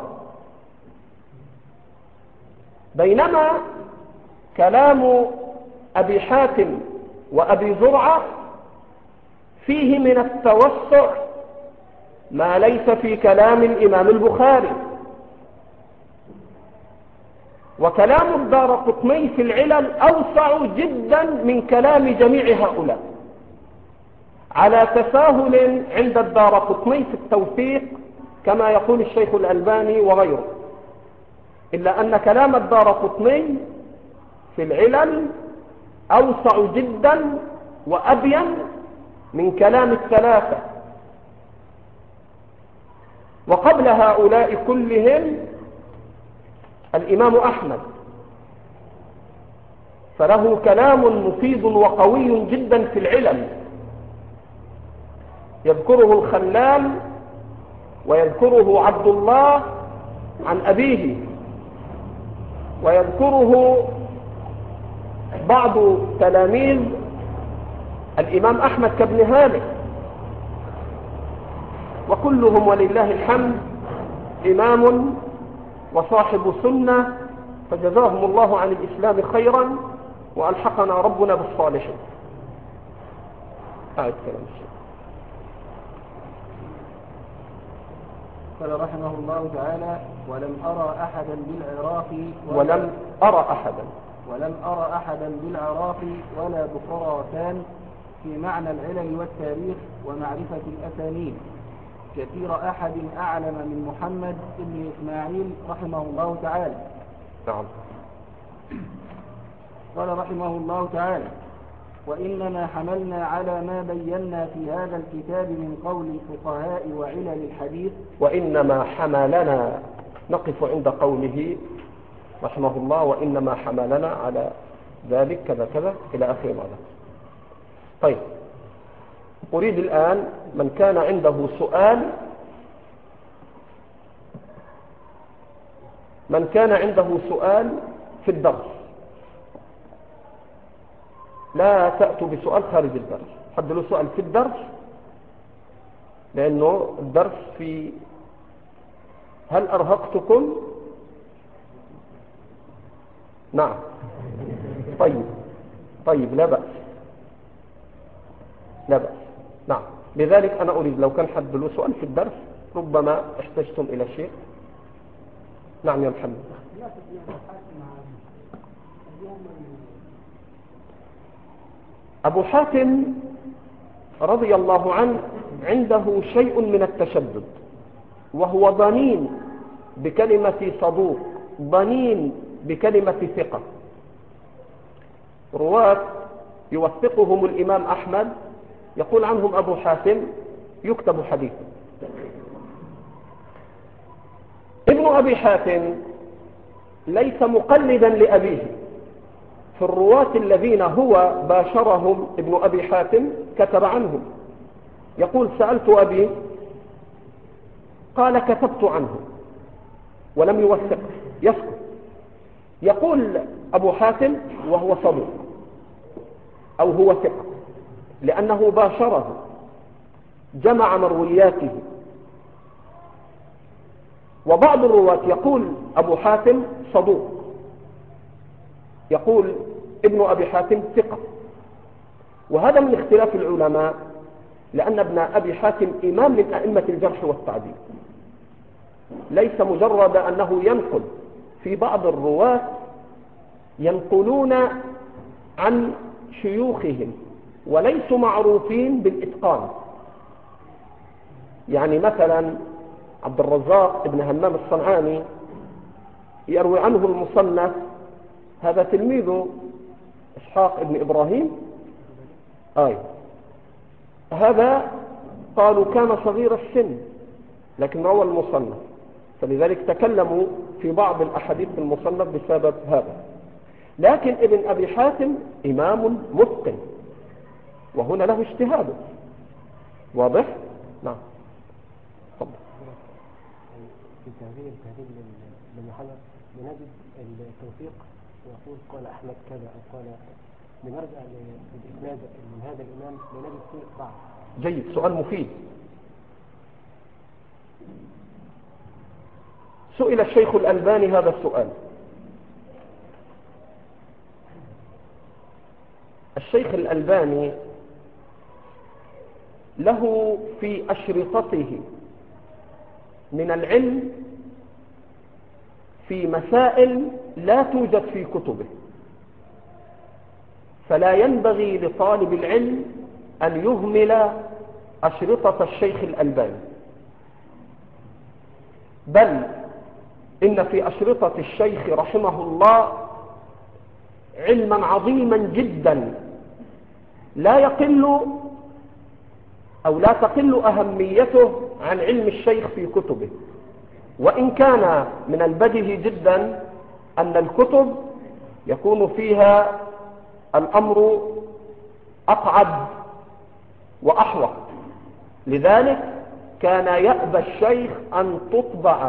بينما كلام أبي حاتم وأبي زرعة فيه من التوسع ما ليس في كلام الإمام البخاري. وكلام الدارقطني في العلل أوسع جدا من كلام جميع هؤلاء، على تساهل عند الدارقطني في التوثيق كما يقول الشيخ الألباني وغيره، إلا أن كلام الدارقطني في العلل أوسع جدا وأبين من كلام الثلاثة. وقبل هؤلاء كلهم الإمام أحمد، فله كلام مفيد وقوي جدا في العلل، يذكره الخلال ويذكره عبد الله عن أبيه، ويذكره بعض تلاميذ الإمام أحمد كابن هانئ، وكلهم ولله الحمد إمام وصاحب سنة، فجزاهم الله عن الإسلام خيرا وألحقنا ربنا بالصالحين. كلام الشيخ. قال رحمه الله تعالى: ولم أرى أحدا بالعراق ولا بخراسان في معنى العلل والتاريخ ومعرفة الأسانيد كثير أحد أعلم من محمد بن إسماعيل رحمه الله تعالى. نعم. قال رحمه الله تعالى: وإنما حملنا على ما بينا في هذا الكتاب من قول الفقهاء وعلل الحديث. وإنما حملنا، نقف عند قوله رحمه الله: وإنما حملنا على ذلك كذا كذا إلى آخر هذا. طيب، أريد الآن من كان عنده سؤال في الدرس، لا تأتوا بسؤال خارج الدرس، حد له سؤال في الدرس، لأنه الدرس في هل أرهقتكم؟ نعم. طيب لا بأس. نعم. لذلك أنا أريد لو كان حد له سؤال في الدرس، ربما احتجتم إلى شيء. نعم يا محمد. أبو حاتم رضي الله عنه عنده شيء من التشدد، وهو ضنين بكلمة صدوق، ضنين بكلمة ثقة. رواة يوثقهم الإمام أحمد يقول عنهم أبو حاتم يكتب حديثا. ابن أبي حاتم ليس مقلدا لأبيه، في الرواة الذين هو باشرهم ابن أبي حاتم كتب عنهم، يقول: سألت أبي قال كتبت عنه، ولم يوثق، يسكت. يقول أبو حاتم وهو صدوق أو هو ثقة، لأنه باشره، جمع مروياته. وبعض الرواة يقول أبو حاتم صدوق، يقول ابن أبي حاتم ثقة. وهذا من اختلاف العلماء، لأن ابن أبي حاتم إمام من أئمة الجرح والتعديل، ليس مجرد أنه ينقل. في بعض الرواة ينقلون عن شيوخهم وليسوا معروفين بالإتقان. يعني مثلا عبد الرزاق بن همام الصنعاني يروي عنه المصنف، هذا تلميذ إسحاق بن إبراهيم، هذا قالوا كان صغير السن لكن روى المصنف، فلذلك تكلموا في بعض الأحاديث المصنف بسبب هذا. لكن ابن أبي حاتم إمام متقن، وهنا له اجتهاده واضح. نعم. طبعا. في تهذيب لمحمد بنجد التوثيق ويقول قال أحمد كذا أو قال، لنرجع للإسناد من هذا الإمام لنجد فيه ضعف. جيد، سؤال مفيد. سئل الشيخ الألباني هذا السؤال. الشيخ الألباني له في أشرطته من العلم في مسائل لا توجد في كتبه، فلا ينبغي لطالب العلم أن يهمل أشرطة الشيخ الألباني، بل إن في أشرطة الشيخ رحمه الله علما عظيما جدا لا يقل أو لا تقل أهميته عن علم الشيخ في كتبه. وإن كان من البديهي جدا أن الكتب يكون فيها الأمر أقعد وأحوط، لذلك كان يأبى الشيخ أن تطبع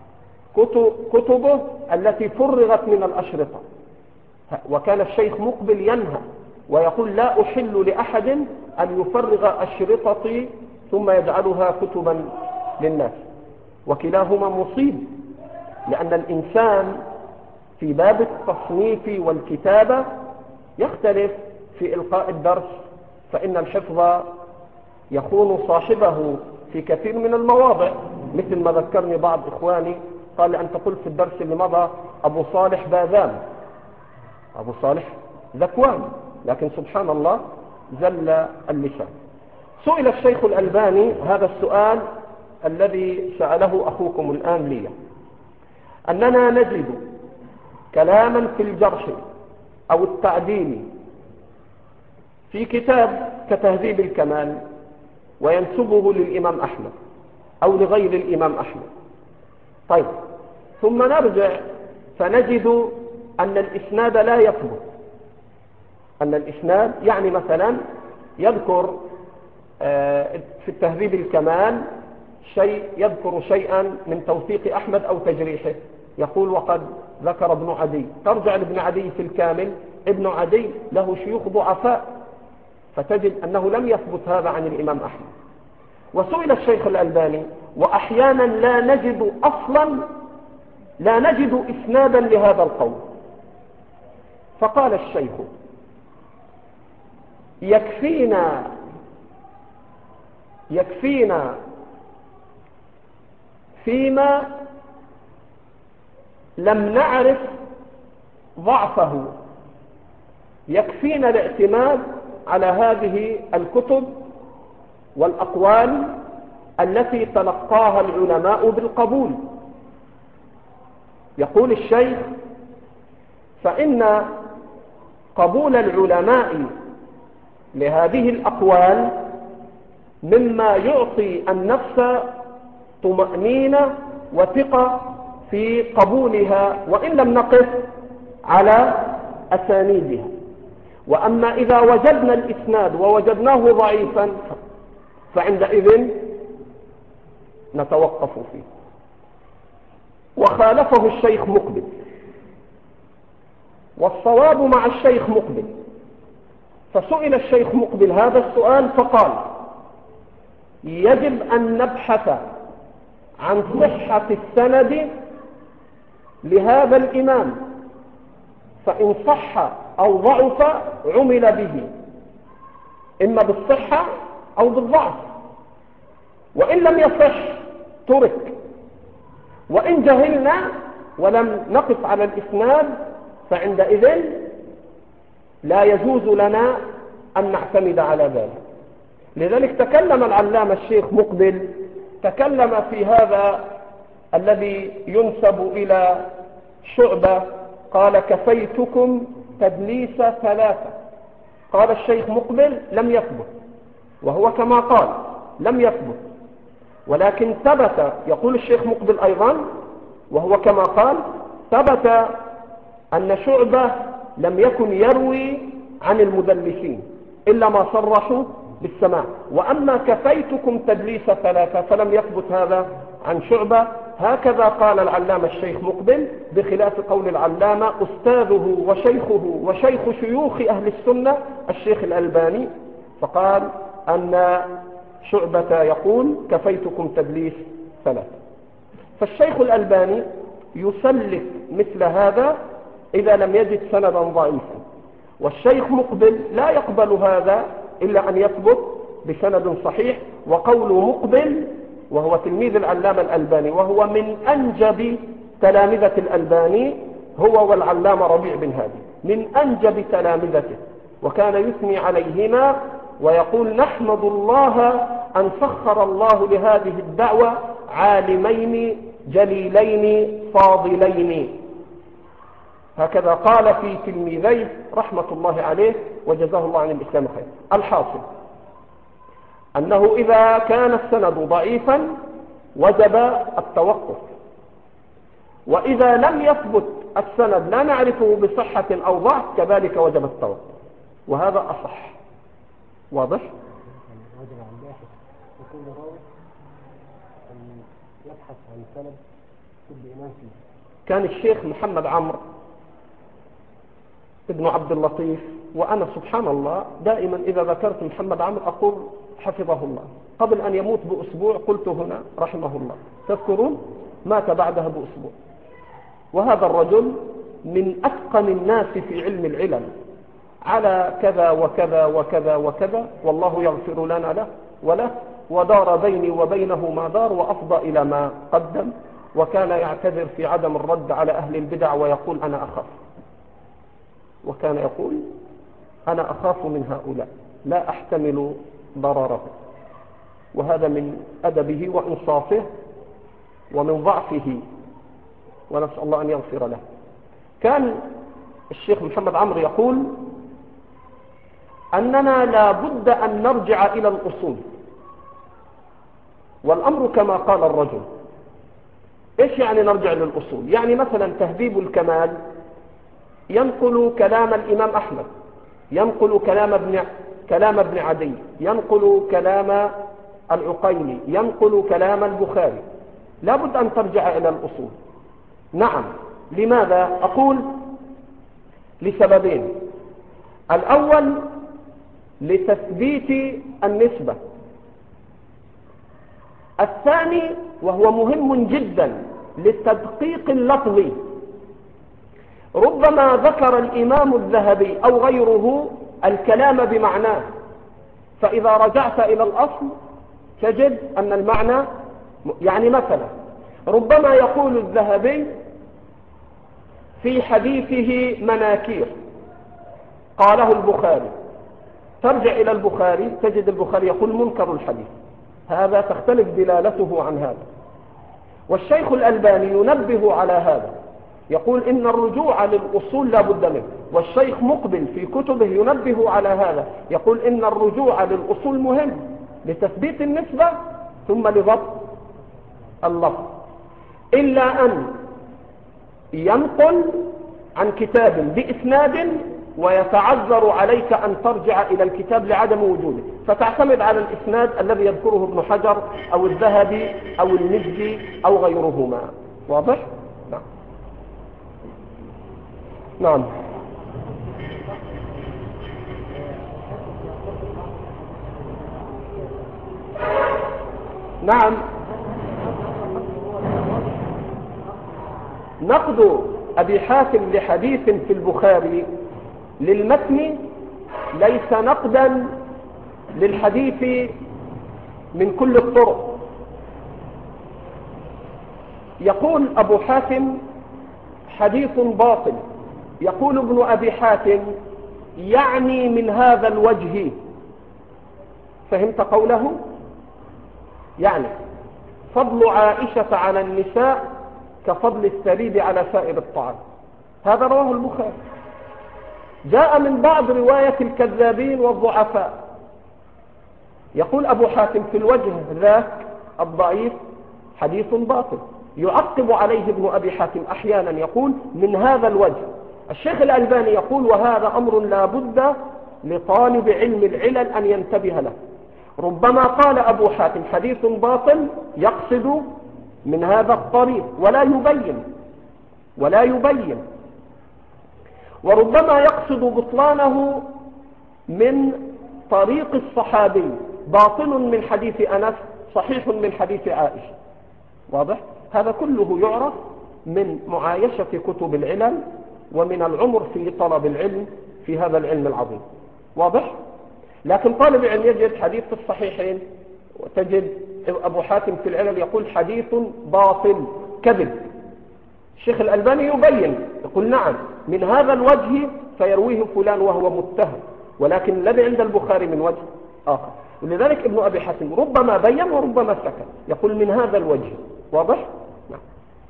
كتبه التي فرغت من الأشرطة، وكان الشيخ مقبل ينهى ويقول لا أحل لأحد أن يفرغ أشرطتي ثم يجعلها كتبا للناس، وكلاهما مصيب، لأن الإنسان في باب التصنيف والكتابة يختلف. في إلقاء الدرس فإن الحفظ يخون صاحبه في كثير من المواضع، مثل ما ذكرني بعض إخواني قال أنت قلت في الدرس اللي مضى أبو صالح باذان، أبو صالح ذكوان، لكن سبحان الله زل اللسان. سئل الشيخ الألباني هذا السؤال الذي سأله أخوكم الآن لي، أننا نجد كلاما في الجرح أو التعديل في كتاب كتهذيب الكمال وينسبه للإمام أحمد أو لغير الإمام أحمد، طيب ثم نرجع فنجد أن الإسناد لا يثبت، أن الإسناد يعني مثلا يذكر في التهذيب الكمال شيء، يذكر شيئا من توثيق أحمد أو تجريحه، يقول وقد ذكر ابن عدي، ترجع لابن عدي في الكامل، ابن عدي له شيوخ ضعفاء، فتجد أنه لم يثبت هذا عن الإمام أحمد. وسئل الشيخ الألباني وأحيانا لا نجد إسنادا لهذا القول، فقال الشيخ يكفينا فيما لم نعرف ضعفه، يكفينا الاعتماد على هذه الكتب والأقوال التي تلقاها العلماء بالقبول. يقول الشيخ فإن قبول العلماء لهذه الأقوال مما يعطي النفس طمأنينة وثقة في قبولها وإن لم نقف على أسانيدها. وأما إذا وجدنا الإسناد ووجدناه ضعيفا فعندئذ نتوقف فيه. وخالفه الشيخ مقبل، والصواب مع الشيخ مقبل. فسئل الشيخ مقبل هذا السؤال فقال يجب أن نبحث عن صحة السند لهذا الإمام، فإن صح أو ضعف عمل به إما بالصحة أو بالضعف، وإن لم يصح ترك. وإن جهلنا ولم نقف على الإسناد فعندئذ لا يجوز لنا أن نعتمد على ذلك. لذلك تكلم العلامة الشيخ مقبل، تكلم في هذا الذي ينسب إلى شعبة، قال كفيتكم تدليس 3. قال الشيخ مقبل لم يثبت، وهو كما قال لم يثبت، ولكن ثبت. يقول الشيخ مقبل أيضا وهو كما قال ثبت أن شعبة لم يكن يروي عن المدلسين إلا ما صرحوا بالسماع. وأما كفيتكم تدليس 3 فلم يثبت هذا عن شعبة. هكذا قال العلامة الشيخ مقبل، بخلاف قول العلامة أستاذه وشيخه وشيخ شيوخ أهل السنة الشيخ الألباني، فقال أن شعبة يقول كفيتكم تدليس 3. فالشيخ الألباني يسلك مثل هذا إذا لم يجد سندا ضعيفا، والشيخ مقبل لا يقبل هذا إلا أن يثبت بسند صحيح. وقول مقبل وهو تلميذ العلامة الألباني وهو من أنجب تلامذة الألباني، هو والعلامة ربيع بن هادي من أنجب تلامذته، وكان يثني عليهما ويقول نحمد الله أن سخر الله لهذه الدعوة عالمين جليلين فاضلين. هكذا قال في تلميذيه رحمة الله عليه وجزاه الله عن الإسلام خير. الحاصل أنه إذا كان السند ضعيفا وجب التوقف، وإذا لم يثبت السند لا نعرفه بصحة أو ضعف كذلك وجب التوقف، وهذا أصح. واضح؟ وجب على الباحث وكل راوي أن يبحث عن سند كل إمام فيه. كان الشيخ محمد عمرو ابن عبد اللطيف، وأنا سبحان الله دائما إذا ذكرت محمد عمرو أقول حفظه الله، قبل أن يموت بأسبوع قلت هنا رحمه الله، تذكرون؟ مات بعدها بأسبوع. وهذا الرجل من أتقن الناس في علم العلل على كذا وكذا وكذا وكذا، والله يغفر لنا له وله، ودار بيني وبينه ما دار وأفضى إلى ما قدم، وكان يعتذر في عدم الرد على أهل البدع ويقول أنا أخاف، وكان يقول أنا أخاف من هؤلاء لا أحتمل ضرره. وهذا من أدبه وإنصافه ومن ضعفه، ونسأل الله أن يغفر له. كان الشيخ محمد عمرو يقول أننا لا بد أن نرجع إلى الأصول، والأمر كما قال الرجل. إيش يعني نرجع للأصول؟ يعني مثلا تهذيب الكمال ينقل كلام الإمام أحمد، ينقل كلام ابن عدي، ينقل كلام العقيلي، ينقل كلام البخاري. لا بد أن ترجع إلى الأصول. نعم. لماذا؟ أقول لسببين. الأول لتثبيت النسبة، الثاني وهو مهم جدا للتدقيق اللفظي. ربما ذكر الإمام الذهبي أو غيره الكلام بمعناه، فإذا رجعت إلى الأصل تجد أن المعنى يعني مثلا ربما يقول الذهبي في حديثه مناكير قاله البخاري، ترجع إلى البخاري تجد البخاري يقول منكر الحديث، هذا تختلف دلالته عن هذا. والشيخ الألباني ينبه على هذا، يقول إن الرجوع للأصول لا بد منه. والشيخ مقبل في كتبه ينبه على هذا، يقول إن الرجوع للأصول مهم لتثبيت النسبة ثم لضبط اللفظ، إلا أن ينقل عن كتاب بإسناد ويتعذر عليك أن ترجع إلى الكتاب لعدم وجوده، فتعتمد على الإسناد الذي يذكره ابن حجر أو الذهبي أو المزي أو غيرهما. واضح؟ نعم. نعم. نعم. نقد أبي حاتم لحديث في البخاري للمتن ليس نقدا للحديث من كل الطرق. يقول أبو حاتم حديث باطل، يقول ابن أبي حاتم يعني من هذا الوجه. فهمت قوله؟ يعني فضل عائشة على النساء كفضل الثريد على سائر الطعام، هذا رواه البخاري. جاء من بعض رواية الكذابين والضعفاء. يقول أبو حاتم في الوجه ذاك الضعيف حديث باطل. يعقب عليه ابن أبي حاتم أحيانا يقول من هذا الوجه. الشيخ الألباني يقول وهذا أمر لا بد لطالب علم العلل أن ينتبه له. ربما قال أبو حاتم حديث باطل يقصد من هذا الطريق ولا يبين، وربما يقصد بطلانه من طريق الصحابي، باطل من حديث أنس صحيح من حديث عائشة. واضح؟ هذا كله يعرف من معايشة كتب العلل ومن العمر في طلب العلم في هذا العلم العظيم. واضح؟ لكن طالب العلم يجد حديث في الصحيحين، وتجد أبو حاتم في العلل يقول حديث باطل كذب. الشيخ الألباني يبين يقول نعم من هذا الوجه فيرويه فلان وهو متهم، ولكن الذي عند البخاري من وجه آخر. ولذلك ابن أبي حاتم ربما بين وربما سكت، يقول من هذا الوجه. واضح؟ نعم.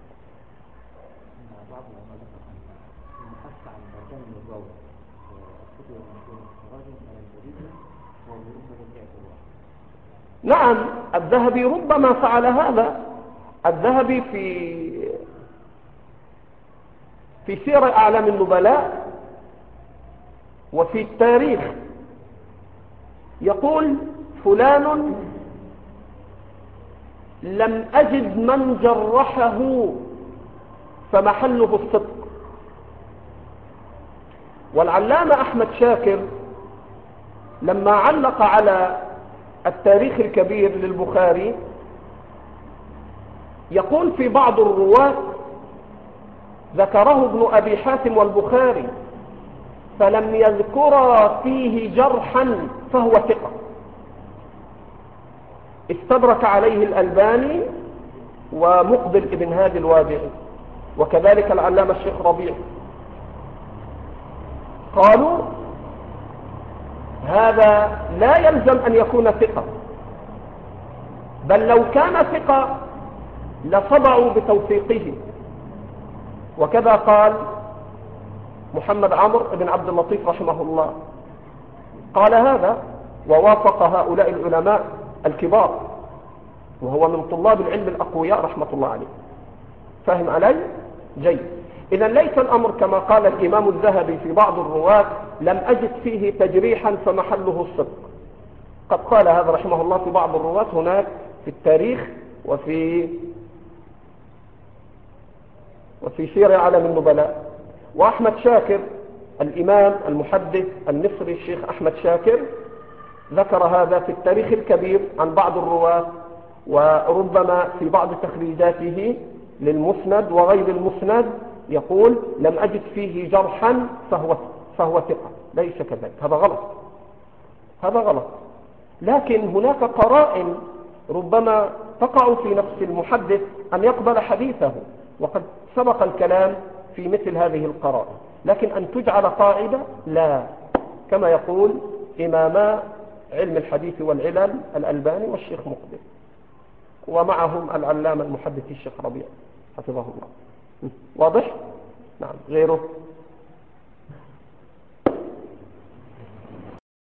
نعم الذهبي ربما فعل هذا. الذهبي في سير أعلام النبلاء وفي التاريخ يقول فلان لم أجد من جرحه فمحله الصدق. والعلامة أحمد شاكر لما علق على التاريخ الكبير للبخاري يقول في بعض الرواة ذكره ابن أبي حاتم والبخاري فلم يذكر فيه جرحا فهو ثقة. استدرك عليه الألباني ومقبل ابن هادي الوادعي وكذلك العلامة الشيخ ربيع، قالوا هذا لا يلزم أن يكون ثقة، بل لو كان ثقة لصدعوا بتوثيقه. وكذا قال محمد عمرو بن عبد اللطيف رحمه الله، قال هذا ووافق هؤلاء العلماء الكبار، وهو من طلاب العلم الأقوياء رحمة الله عليه. فهم علي؟ جيد. إذا ليس الأمر كما قال الإمام الذهبي في بعض الرواة لم أجد فيه تجريحا فمحله الصدق. قد قال هذا رحمه الله في بعض الرواة هناك في التاريخ وفي سير أعلام النبلاء. وأحمد شاكر الإمام المحدث المصري الشيخ أحمد شاكر ذكر هذا في التاريخ الكبير عن بعض الرواة، وربما في بعض تخريجاته للمسند وغير المسند يقول لم أجد فيه جرحا فهو ثقة. ليس كذلك، هذا غلط، هذا غلط. لكن هناك قرائن ربما تقع في نفس المحدث أن يقبل حديثه، وقد سبق الكلام في مثل هذه القرائن. لكن أن تجعل قاعدة لا، كما يقول إماما علم الحديث والعلل الألباني والشيخ مقبل، ومعهم العلامة المحدث الشيخ ربيع حفظه الله. واضح؟ نعم. غيره